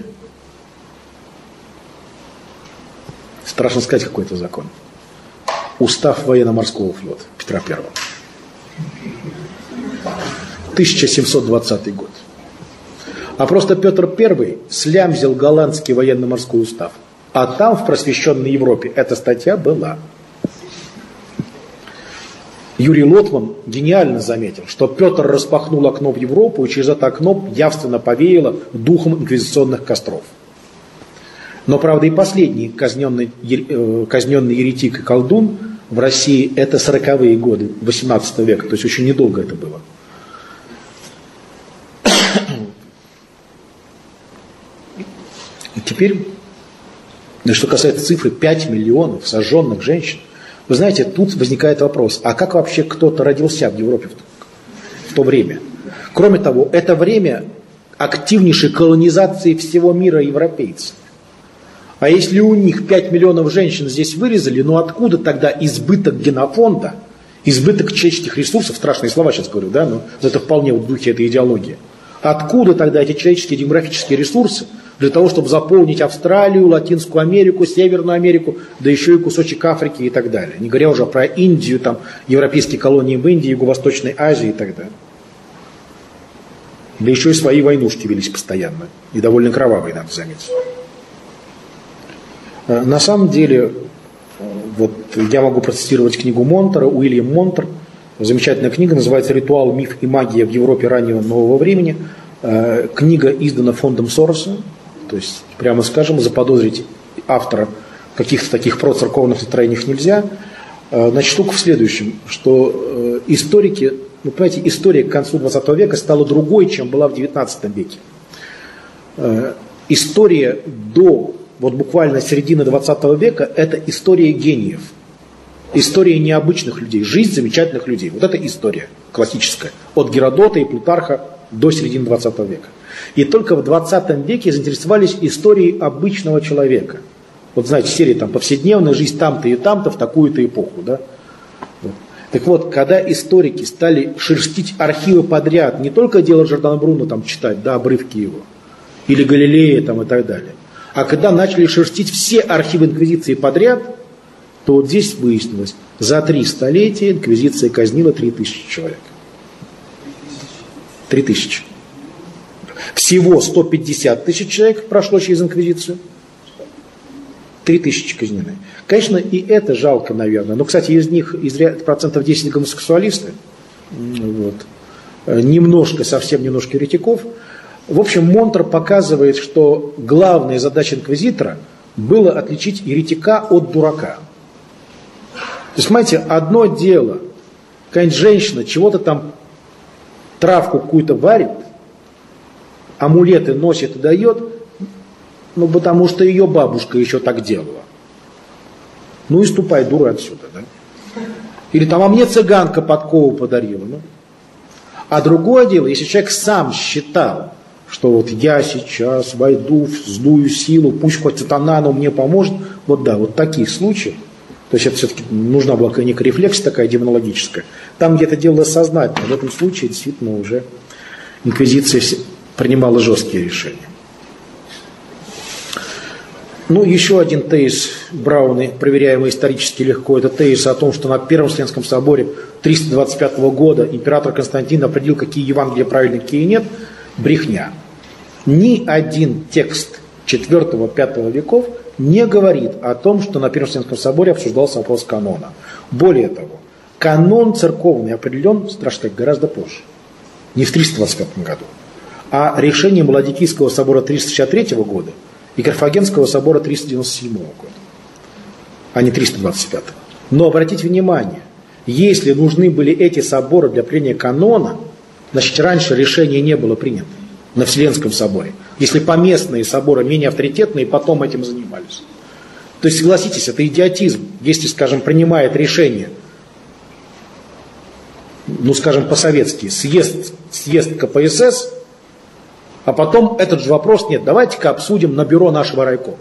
страшно сказать, какой это закон, Устав военно-морского флота Петра I. 1720 год. А просто Петр I слямзил голландский военно-морской устав. А там, в просвещенной Европе, эта статья была. Юрий Лотман гениально заметил, что Петр распахнул окно в Европу, и через это окно явственно повеяло духом инквизиционных костров. Но, правда, и последний казненный еретик и колдун в России – это 40-е годы 18 века, то есть очень недолго это было. Теперь, что касается цифры 5 миллионов сожженных женщин, вы знаете, тут возникает вопрос, а как вообще кто-то родился в Европе в то время? Кроме того, это время активнейшей колонизации всего мира европейцев. А если у них 5 миллионов женщин здесь вырезали, ну откуда тогда избыток генофонда, избыток человеческих ресурсов, страшные слова сейчас говорю, да, но это вполне в духе этой идеологии. Откуда тогда эти человеческие демографические ресурсы для того, чтобы заполнить Австралию, Латинскую Америку, Северную Америку, да еще и кусочек Африки и так далее. Не говоря уже про Индию, там, европейские колонии в Индии, Юго-Восточной Азии и так далее. Да еще и свои войнушки велись постоянно. И довольно кровавые, надо заметить. На самом деле, вот я могу процитировать книгу Монтера, Уильям Монтер. Замечательная книга, называется «Ритуал, миф и магия в Европе раннего нового времени». Книга издана фондом Сороса. То есть, прямо скажем, заподозрить автора в каких-то таких процерковных настроениях нельзя. Значит, штука в следующем, что историки, вы понимаете, история к концу 20 века стала другой, чем была в 19 веке. История до вот буквально середины 20 века – это история гениев. История необычных людей, жизнь замечательных людей. Вот это история классическая. От Геродота и Плутарха до середины 20 века. И только в 20 веке заинтересовались историей обычного человека. Вот знаете, серия там «Повседневная жизнь там-то и там-то в такую-то эпоху». Да? Вот. Так вот, когда историки стали шерстить архивы подряд, не только дело Джордано Бруно там читать, да, обрывки его, или Галилея там и так далее, а когда начали шерстить все архивы инквизиции подряд, то вот здесь выяснилось, за 3 столетия инквизиция казнила 3000 человек. 3000. Всего 150 тысяч человек прошло через инквизицию. 3000 казнены. Конечно, и это жалко, наверное. Но, кстати, из них процентов 10 гомосексуалисты. Вот. Немножко, совсем немножко еретиков. В общем, Монтер показывает, что главная задача инквизитора было отличить еретика от дурака. То есть, понимаете, одно дело, какая-нибудь женщина чего-то там, травку какую-то варит, амулеты носит и дает, ну, потому что ее бабушка еще так делала. Ну и ступай, дура, отсюда, да? Или там, а мне цыганка подкову подарила. Ну. А другое дело, если человек сам считал, что вот я сейчас войду в злую силу, пусть хоть сатана, но мне поможет, вот да, вот таких случаев, то есть это все-таки нужна была некая рефлексия такая демонологическая, там где-то делалось сознательно, в этом случае действительно уже инквизиция принимала жесткие решения. Ну, еще один тезис Брауна, проверяемый исторически легко, это тезис о том, что на Первом Вселенском соборе 325 года император Константин определил, какие Евангелия правильные, какие нет. Брехня. Ни один текст 4-5 веков не говорит о том, что на Первом Вселенском соборе обсуждался вопрос канона. Более того, канон церковный определен, страшно сказать, гораздо позже. Не в 325 году. А решение Ладикийского собора 363 года и Карфагенского собора 397 года, а не 325. Но обратите внимание, если нужны были эти соборы для принятия канона, значит, раньше решение не было принято на Вселенском соборе. Если поместные соборы менее авторитетные, потом этим занимались. То есть, согласитесь, это идиотизм, если, скажем, принимает решение, ну, скажем, по-советски, съезд КПСС, а потом этот же вопрос, нет, давайте-ка обсудим на бюро нашего райкома.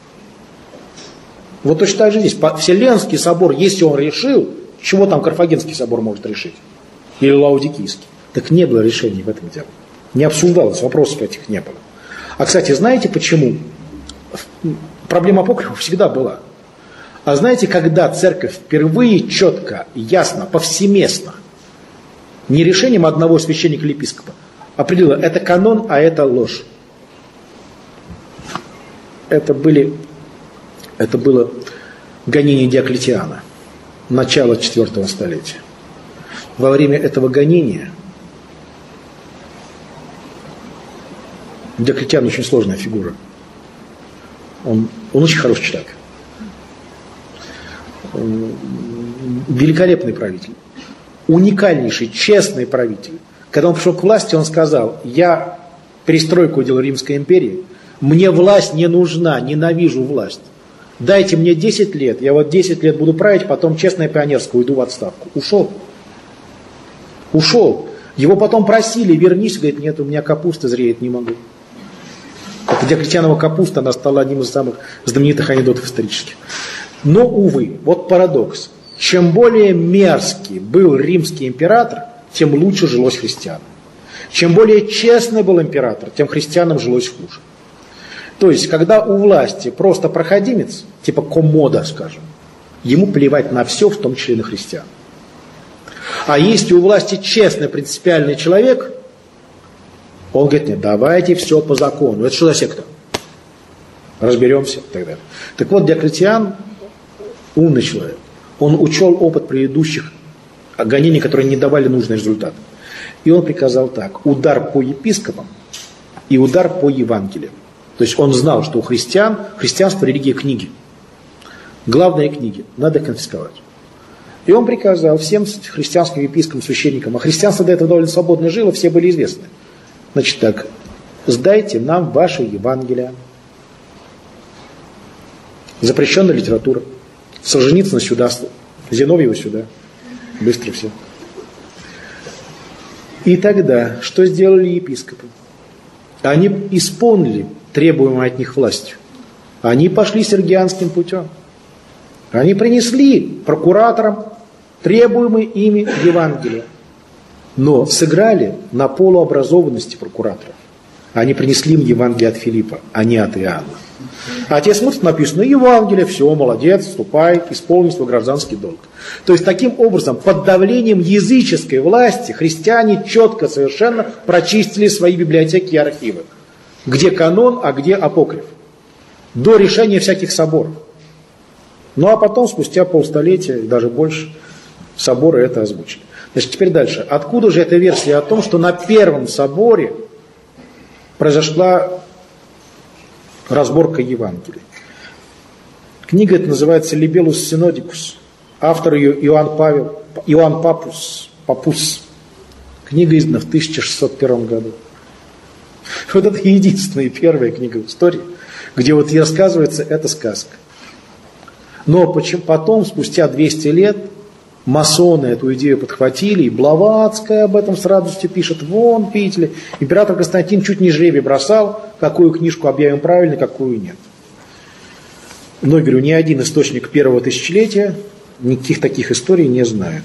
Вот точно так же здесь. Вселенский собор, если он решил, чего там Карфагенский собор может решить? Или Лаудикийский? Так не было решений в этом деле. Не обсуждалось, вопросов этих не было. А, кстати, знаете почему? Проблема апокрифов всегда была. А знаете, когда церковь впервые четко, ясно, повсеместно, не решением одного священника или епископа, определила, это канон, а это ложь. Это было гонение Диоклетиана, начало IV столетия. Во время этого гонения Диоклетиан очень сложная фигура. Он очень хороший человек. Великолепный правитель. Уникальнейший, честный правитель. Когда он пришел к власти, он сказал: я перестройку делал Римской империи, мне власть не нужна, ненавижу власть. Дайте мне 10 лет, я вот 10 лет буду править, потом честно пионерскую уйду в отставку. Ушел. Его потом просили, вернись, говорит, нет, у меня капуста зреет, не могу. Это Диоклетианова капуста, она стала одним из самых знаменитых анекдотов исторических. Но, увы, вот парадокс. Чем более мерзкий был римский император, тем лучше жилось христианам. Чем более честный был император, тем христианам жилось хуже. То есть, когда у власти просто проходимец, типа коммода, скажем, ему плевать на все, в том числе и на христиан. А если у власти честный, принципиальный человек, он говорит, нет, давайте все по закону. Это что за секта? Разберемся и так далее. Так вот, Диоклетиан умный человек. Он учел опыт предыдущих гонений, которые не давали нужный результат. И он приказал так: удар по епископам и удар по Евангелиям. То есть он знал, что у христиан, христианство, религия, книги. Главные книги надо конфисковать. И он приказал всем христианским епископам, священникам, а христианство до этого довольно свободно жило, все были известны. Значит так, сдайте нам ваши Евангелия. Запрещенная литература. Солженицына сюда, Зиновьева сюда. Быстро все. И тогда, что сделали епископы? Они исполнили требуемое от них властью. Они пошли сергианским путем. Они принесли прокураторам требуемые ими Евангелия. Но сыграли на полуобразованности прокураторов. Они принесли им Евангелие от Филиппа, а не от Иоанна. А те смотрят, написано: Евангелие, все, молодец, вступай, исполни свой гражданский долг. То есть, таким образом, под давлением языческой власти христиане четко совершенно прочистили свои библиотеки и архивы. Где канон, а где апокриф. До решения всяких соборов. Ну а потом, спустя полстолетия, даже больше, соборы это озвучили. Значит, теперь дальше. Откуда же эта версия о том, что на первом соборе произошла разборка Евангелия? Книга эта называется «Libellus Synodicus». Автор ее Иоанн Папус. Книга издана в 1601 году. Вот это единственная и первая книга в истории, где вот и рассказывается эта сказка. Но потом, спустя 200 лет, масоны эту идею подхватили, и Блаватская об этом с радостью пишет. Вон, видите ли, император Константин чуть не жребий бросал, какую книжку объявим правильно, какую нет. Но, говорю, ни один источник первого тысячелетия никаких таких историй не знает.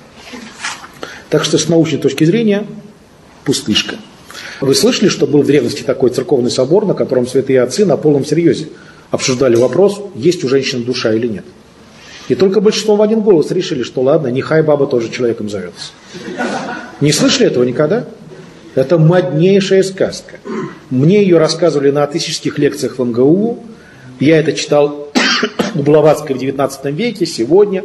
Так что с научной точки зрения пустышка. Вы слышали, что был в древности такой церковный собор, на котором святые отцы на полном серьезе обсуждали вопрос, есть у женщины душа или нет. И только большинство в один голос решили, что ладно, нехай баба тоже человеком зовется. Не слышали этого никогда? Это моднейшая сказка. Мне ее рассказывали на атеистических лекциях в МГУ. Я это читал у Блаватской в 19 веке, сегодня,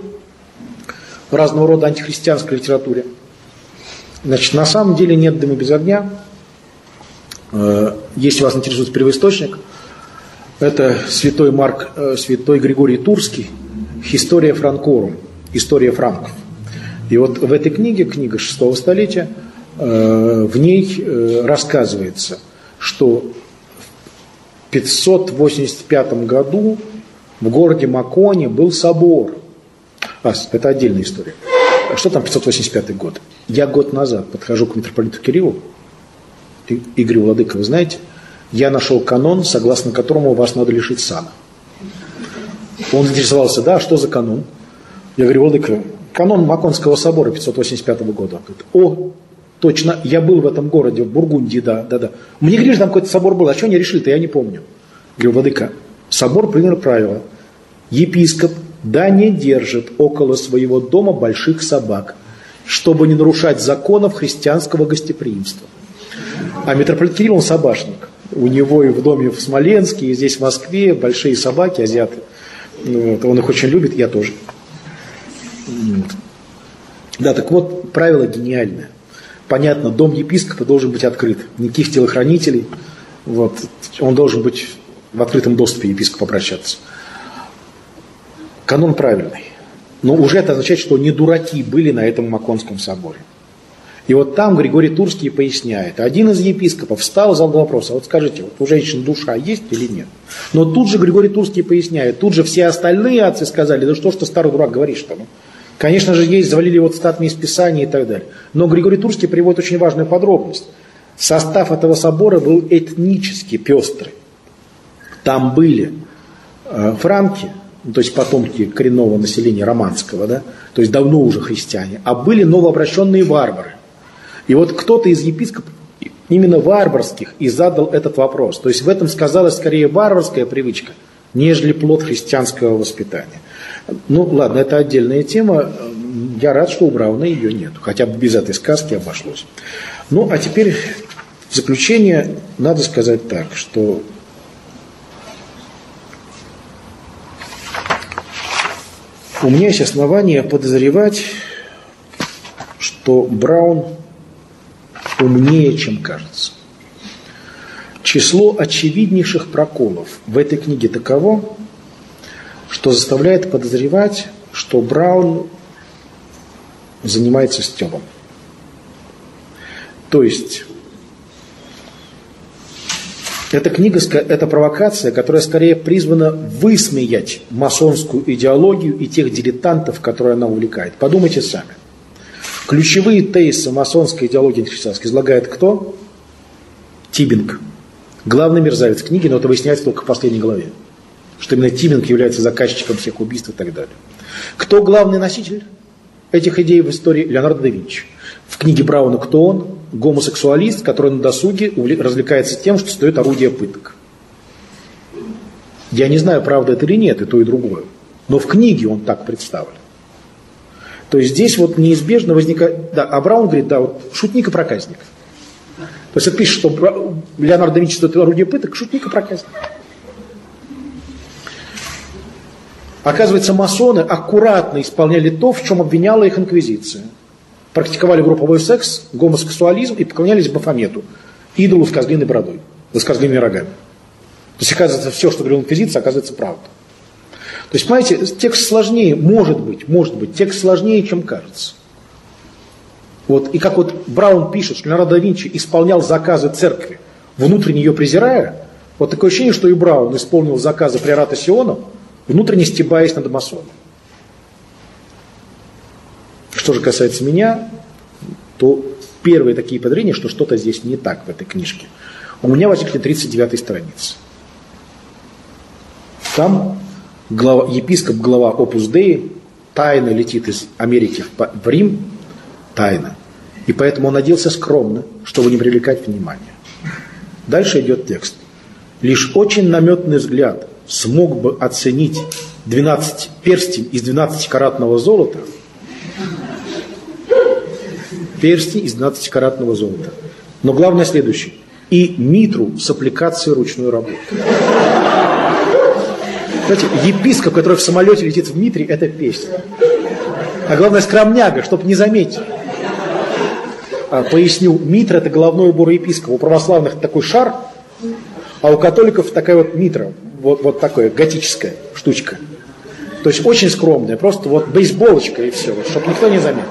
в разного рода антихристианской литературе. Значит, на самом деле нет дыма без огня. Если вас интересует первоисточник, Это святой Григорий Турский, «Historia Francorum», «История франков». И вот в этой книге, книга 6 столетия, в ней рассказывается, что в 585 году в городе Маконе был собор. Это отдельная история. Что там 585 год? Я год назад подхожу к митрополиту Кириллу и говорю: владыка, вы знаете, я нашел канон, согласно которому вас надо лишить сана. Он интересовался: да, что за канон? Я говорю: владыка, канон Маконского собора 585 года. Он говорит: о, точно, я был в этом городе, в Бургундии, да. Мне говорили, что там какой-то собор был, а что они решили-то, я не помню. Я говорю: владыка, собор принял правило: епископ не держит около своего дома больших собак, чтобы не нарушать законов христианского гостеприимства. А митрополит Кирилл, он собачник. У него и в доме в Смоленске, и здесь в Москве большие собаки, азиаты. Вот, он их очень любит, я тоже. Вот. Да, так вот, правило гениальное. Понятно, дом епископа должен быть открыт. Никаких телохранителей. Вот, он должен быть в открытом доступе, епископ, обращаться. Канон правильный. Но уже это означает, что не дураки были на этом Маконском соборе. И вот там Григорий Турский поясняет. Один из епископов встал и задал вопрос: а вот скажите, вот у женщин душа есть или нет? Но тут же Григорий Турский поясняет. Тут же все остальные отцы сказали: да что ж ты, старый дурак, говоришь-то? Ну, конечно же, есть, завалили вот цитатами из Писания и так далее. Но Григорий Турский приводит очень важную подробность. Состав этого собора был этнически пестрый. Там были франки, то есть потомки коренного населения романского, да, то есть давно уже христиане, а были новообращенные варвары. И вот кто-то из епископов, именно варварских, и задал этот вопрос. То есть в этом сказалась скорее варварская привычка, нежели плод христианского воспитания. Ну ладно, это отдельная тема. Я рад, что у Брауна ее нет. Хотя бы без этой сказки обошлось. Ну а теперь в заключение надо сказать так, что у меня есть основания подозревать, что Браун умнее, чем кажется. Число очевиднейших проколов в этой книге таково, что заставляет подозревать, что Браун занимается стёбом. То есть эта книга, это провокация, которая скорее призвана высмеять масонскую идеологию и тех дилетантов, которые она увлекает. Подумайте сами. Ключевые тезисы масонской идеологии христианской излагает кто? Тибинг. Главный мерзавец книги, но это выясняется только в последней главе. Что именно Тибинг является заказчиком всех убийств и так далее. Кто главный носитель этих идей в истории? Леонардо да Винчи. В книге Брауна кто он? Гомосексуалист, который на досуге развлекается тем, что создает орудие пыток. Я не знаю, правда это или нет, и то, и другое. Но в книге он так представлен. То есть здесь вот неизбежно возникает... Да, а Браун говорит, да, вот шутник и проказник. То есть это пишет, что Леонардо да Винчи создает орудие пыток, шутник и проказник. Оказывается, масоны аккуратно исполняли то, в чем обвиняла их инквизиция. Практиковали групповой секс, гомосексуализм и поклонялись Бафомету, идолу с козлиной бородой, с козлиными рогами. То есть, оказывается, все, что говорила инквизиция, оказывается правда. То есть, понимаете, текст сложнее, может быть, текст сложнее, чем кажется. Вот, и как вот Браун пишет, что Леонардо да Винчи исполнял заказы церкви, внутренне ее презирая, вот такое ощущение, что и Браун исполнил заказы приората Сиона, внутренне стебаясь над масоном. Что же касается меня, то первые такие подозрения, что что-то здесь не так в этой книжке, у меня возникли 39-й странице. Там епископ, глава Opus Dei, тайно летит из Америки в Рим, тайно. И поэтому он оделся скромно, чтобы не привлекать внимания. Дальше идет текст. Лишь очень наметный взгляд смог бы оценить 12 перстень из 12-каратного золота. Перстень из 12-каратного золота. Но главное следующее. И митру с аппликацией ручной работы. Знаете, епископ, который в самолете летит в митре, это песня. А главное, скромняга, чтобы не заметить. Поясню, митра — это головной убор епископа. У православных такой шар, а у католиков такая вот митра. вот такое, готическая штучка. То есть очень скромная, просто вот бейсболочка и все, вот, чтобы никто не заметил.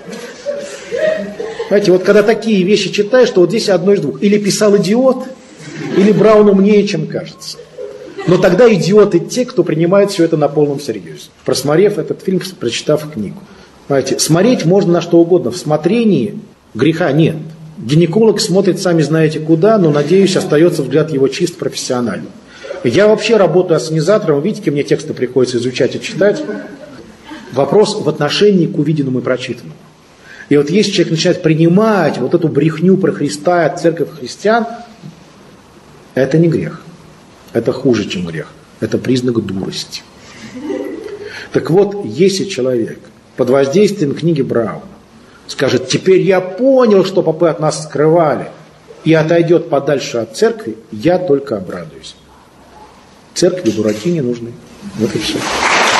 Знаете, вот когда такие вещи читаешь, то вот здесь одно из двух. Или писал идиот, или Браун умнее, чем кажется. Но тогда идиоты те, кто принимает все это на полном серьезе. Просмотрев этот фильм, прочитав книгу. Знаете, смотреть можно на что угодно. В смотрении греха нет. Гинеколог смотрит, сами знаете куда, но, надеюсь, остается взгляд его чист профессиональным. Я вообще работаю ассенизатором, видите, мне тексты приходится изучать и читать. Вопрос в отношении к увиденному и прочитанному. И вот если человек начинает принимать вот эту брехню про Христа, церковь христиан, это не грех. Это хуже, чем грех. Это признак дурости. Так вот, если человек под воздействием книги Брауна скажет, теперь я понял, что попы от нас скрывали, и отойдет подальше от церкви, я только обрадуюсь. Церкви дураки не нужны. Вот и все.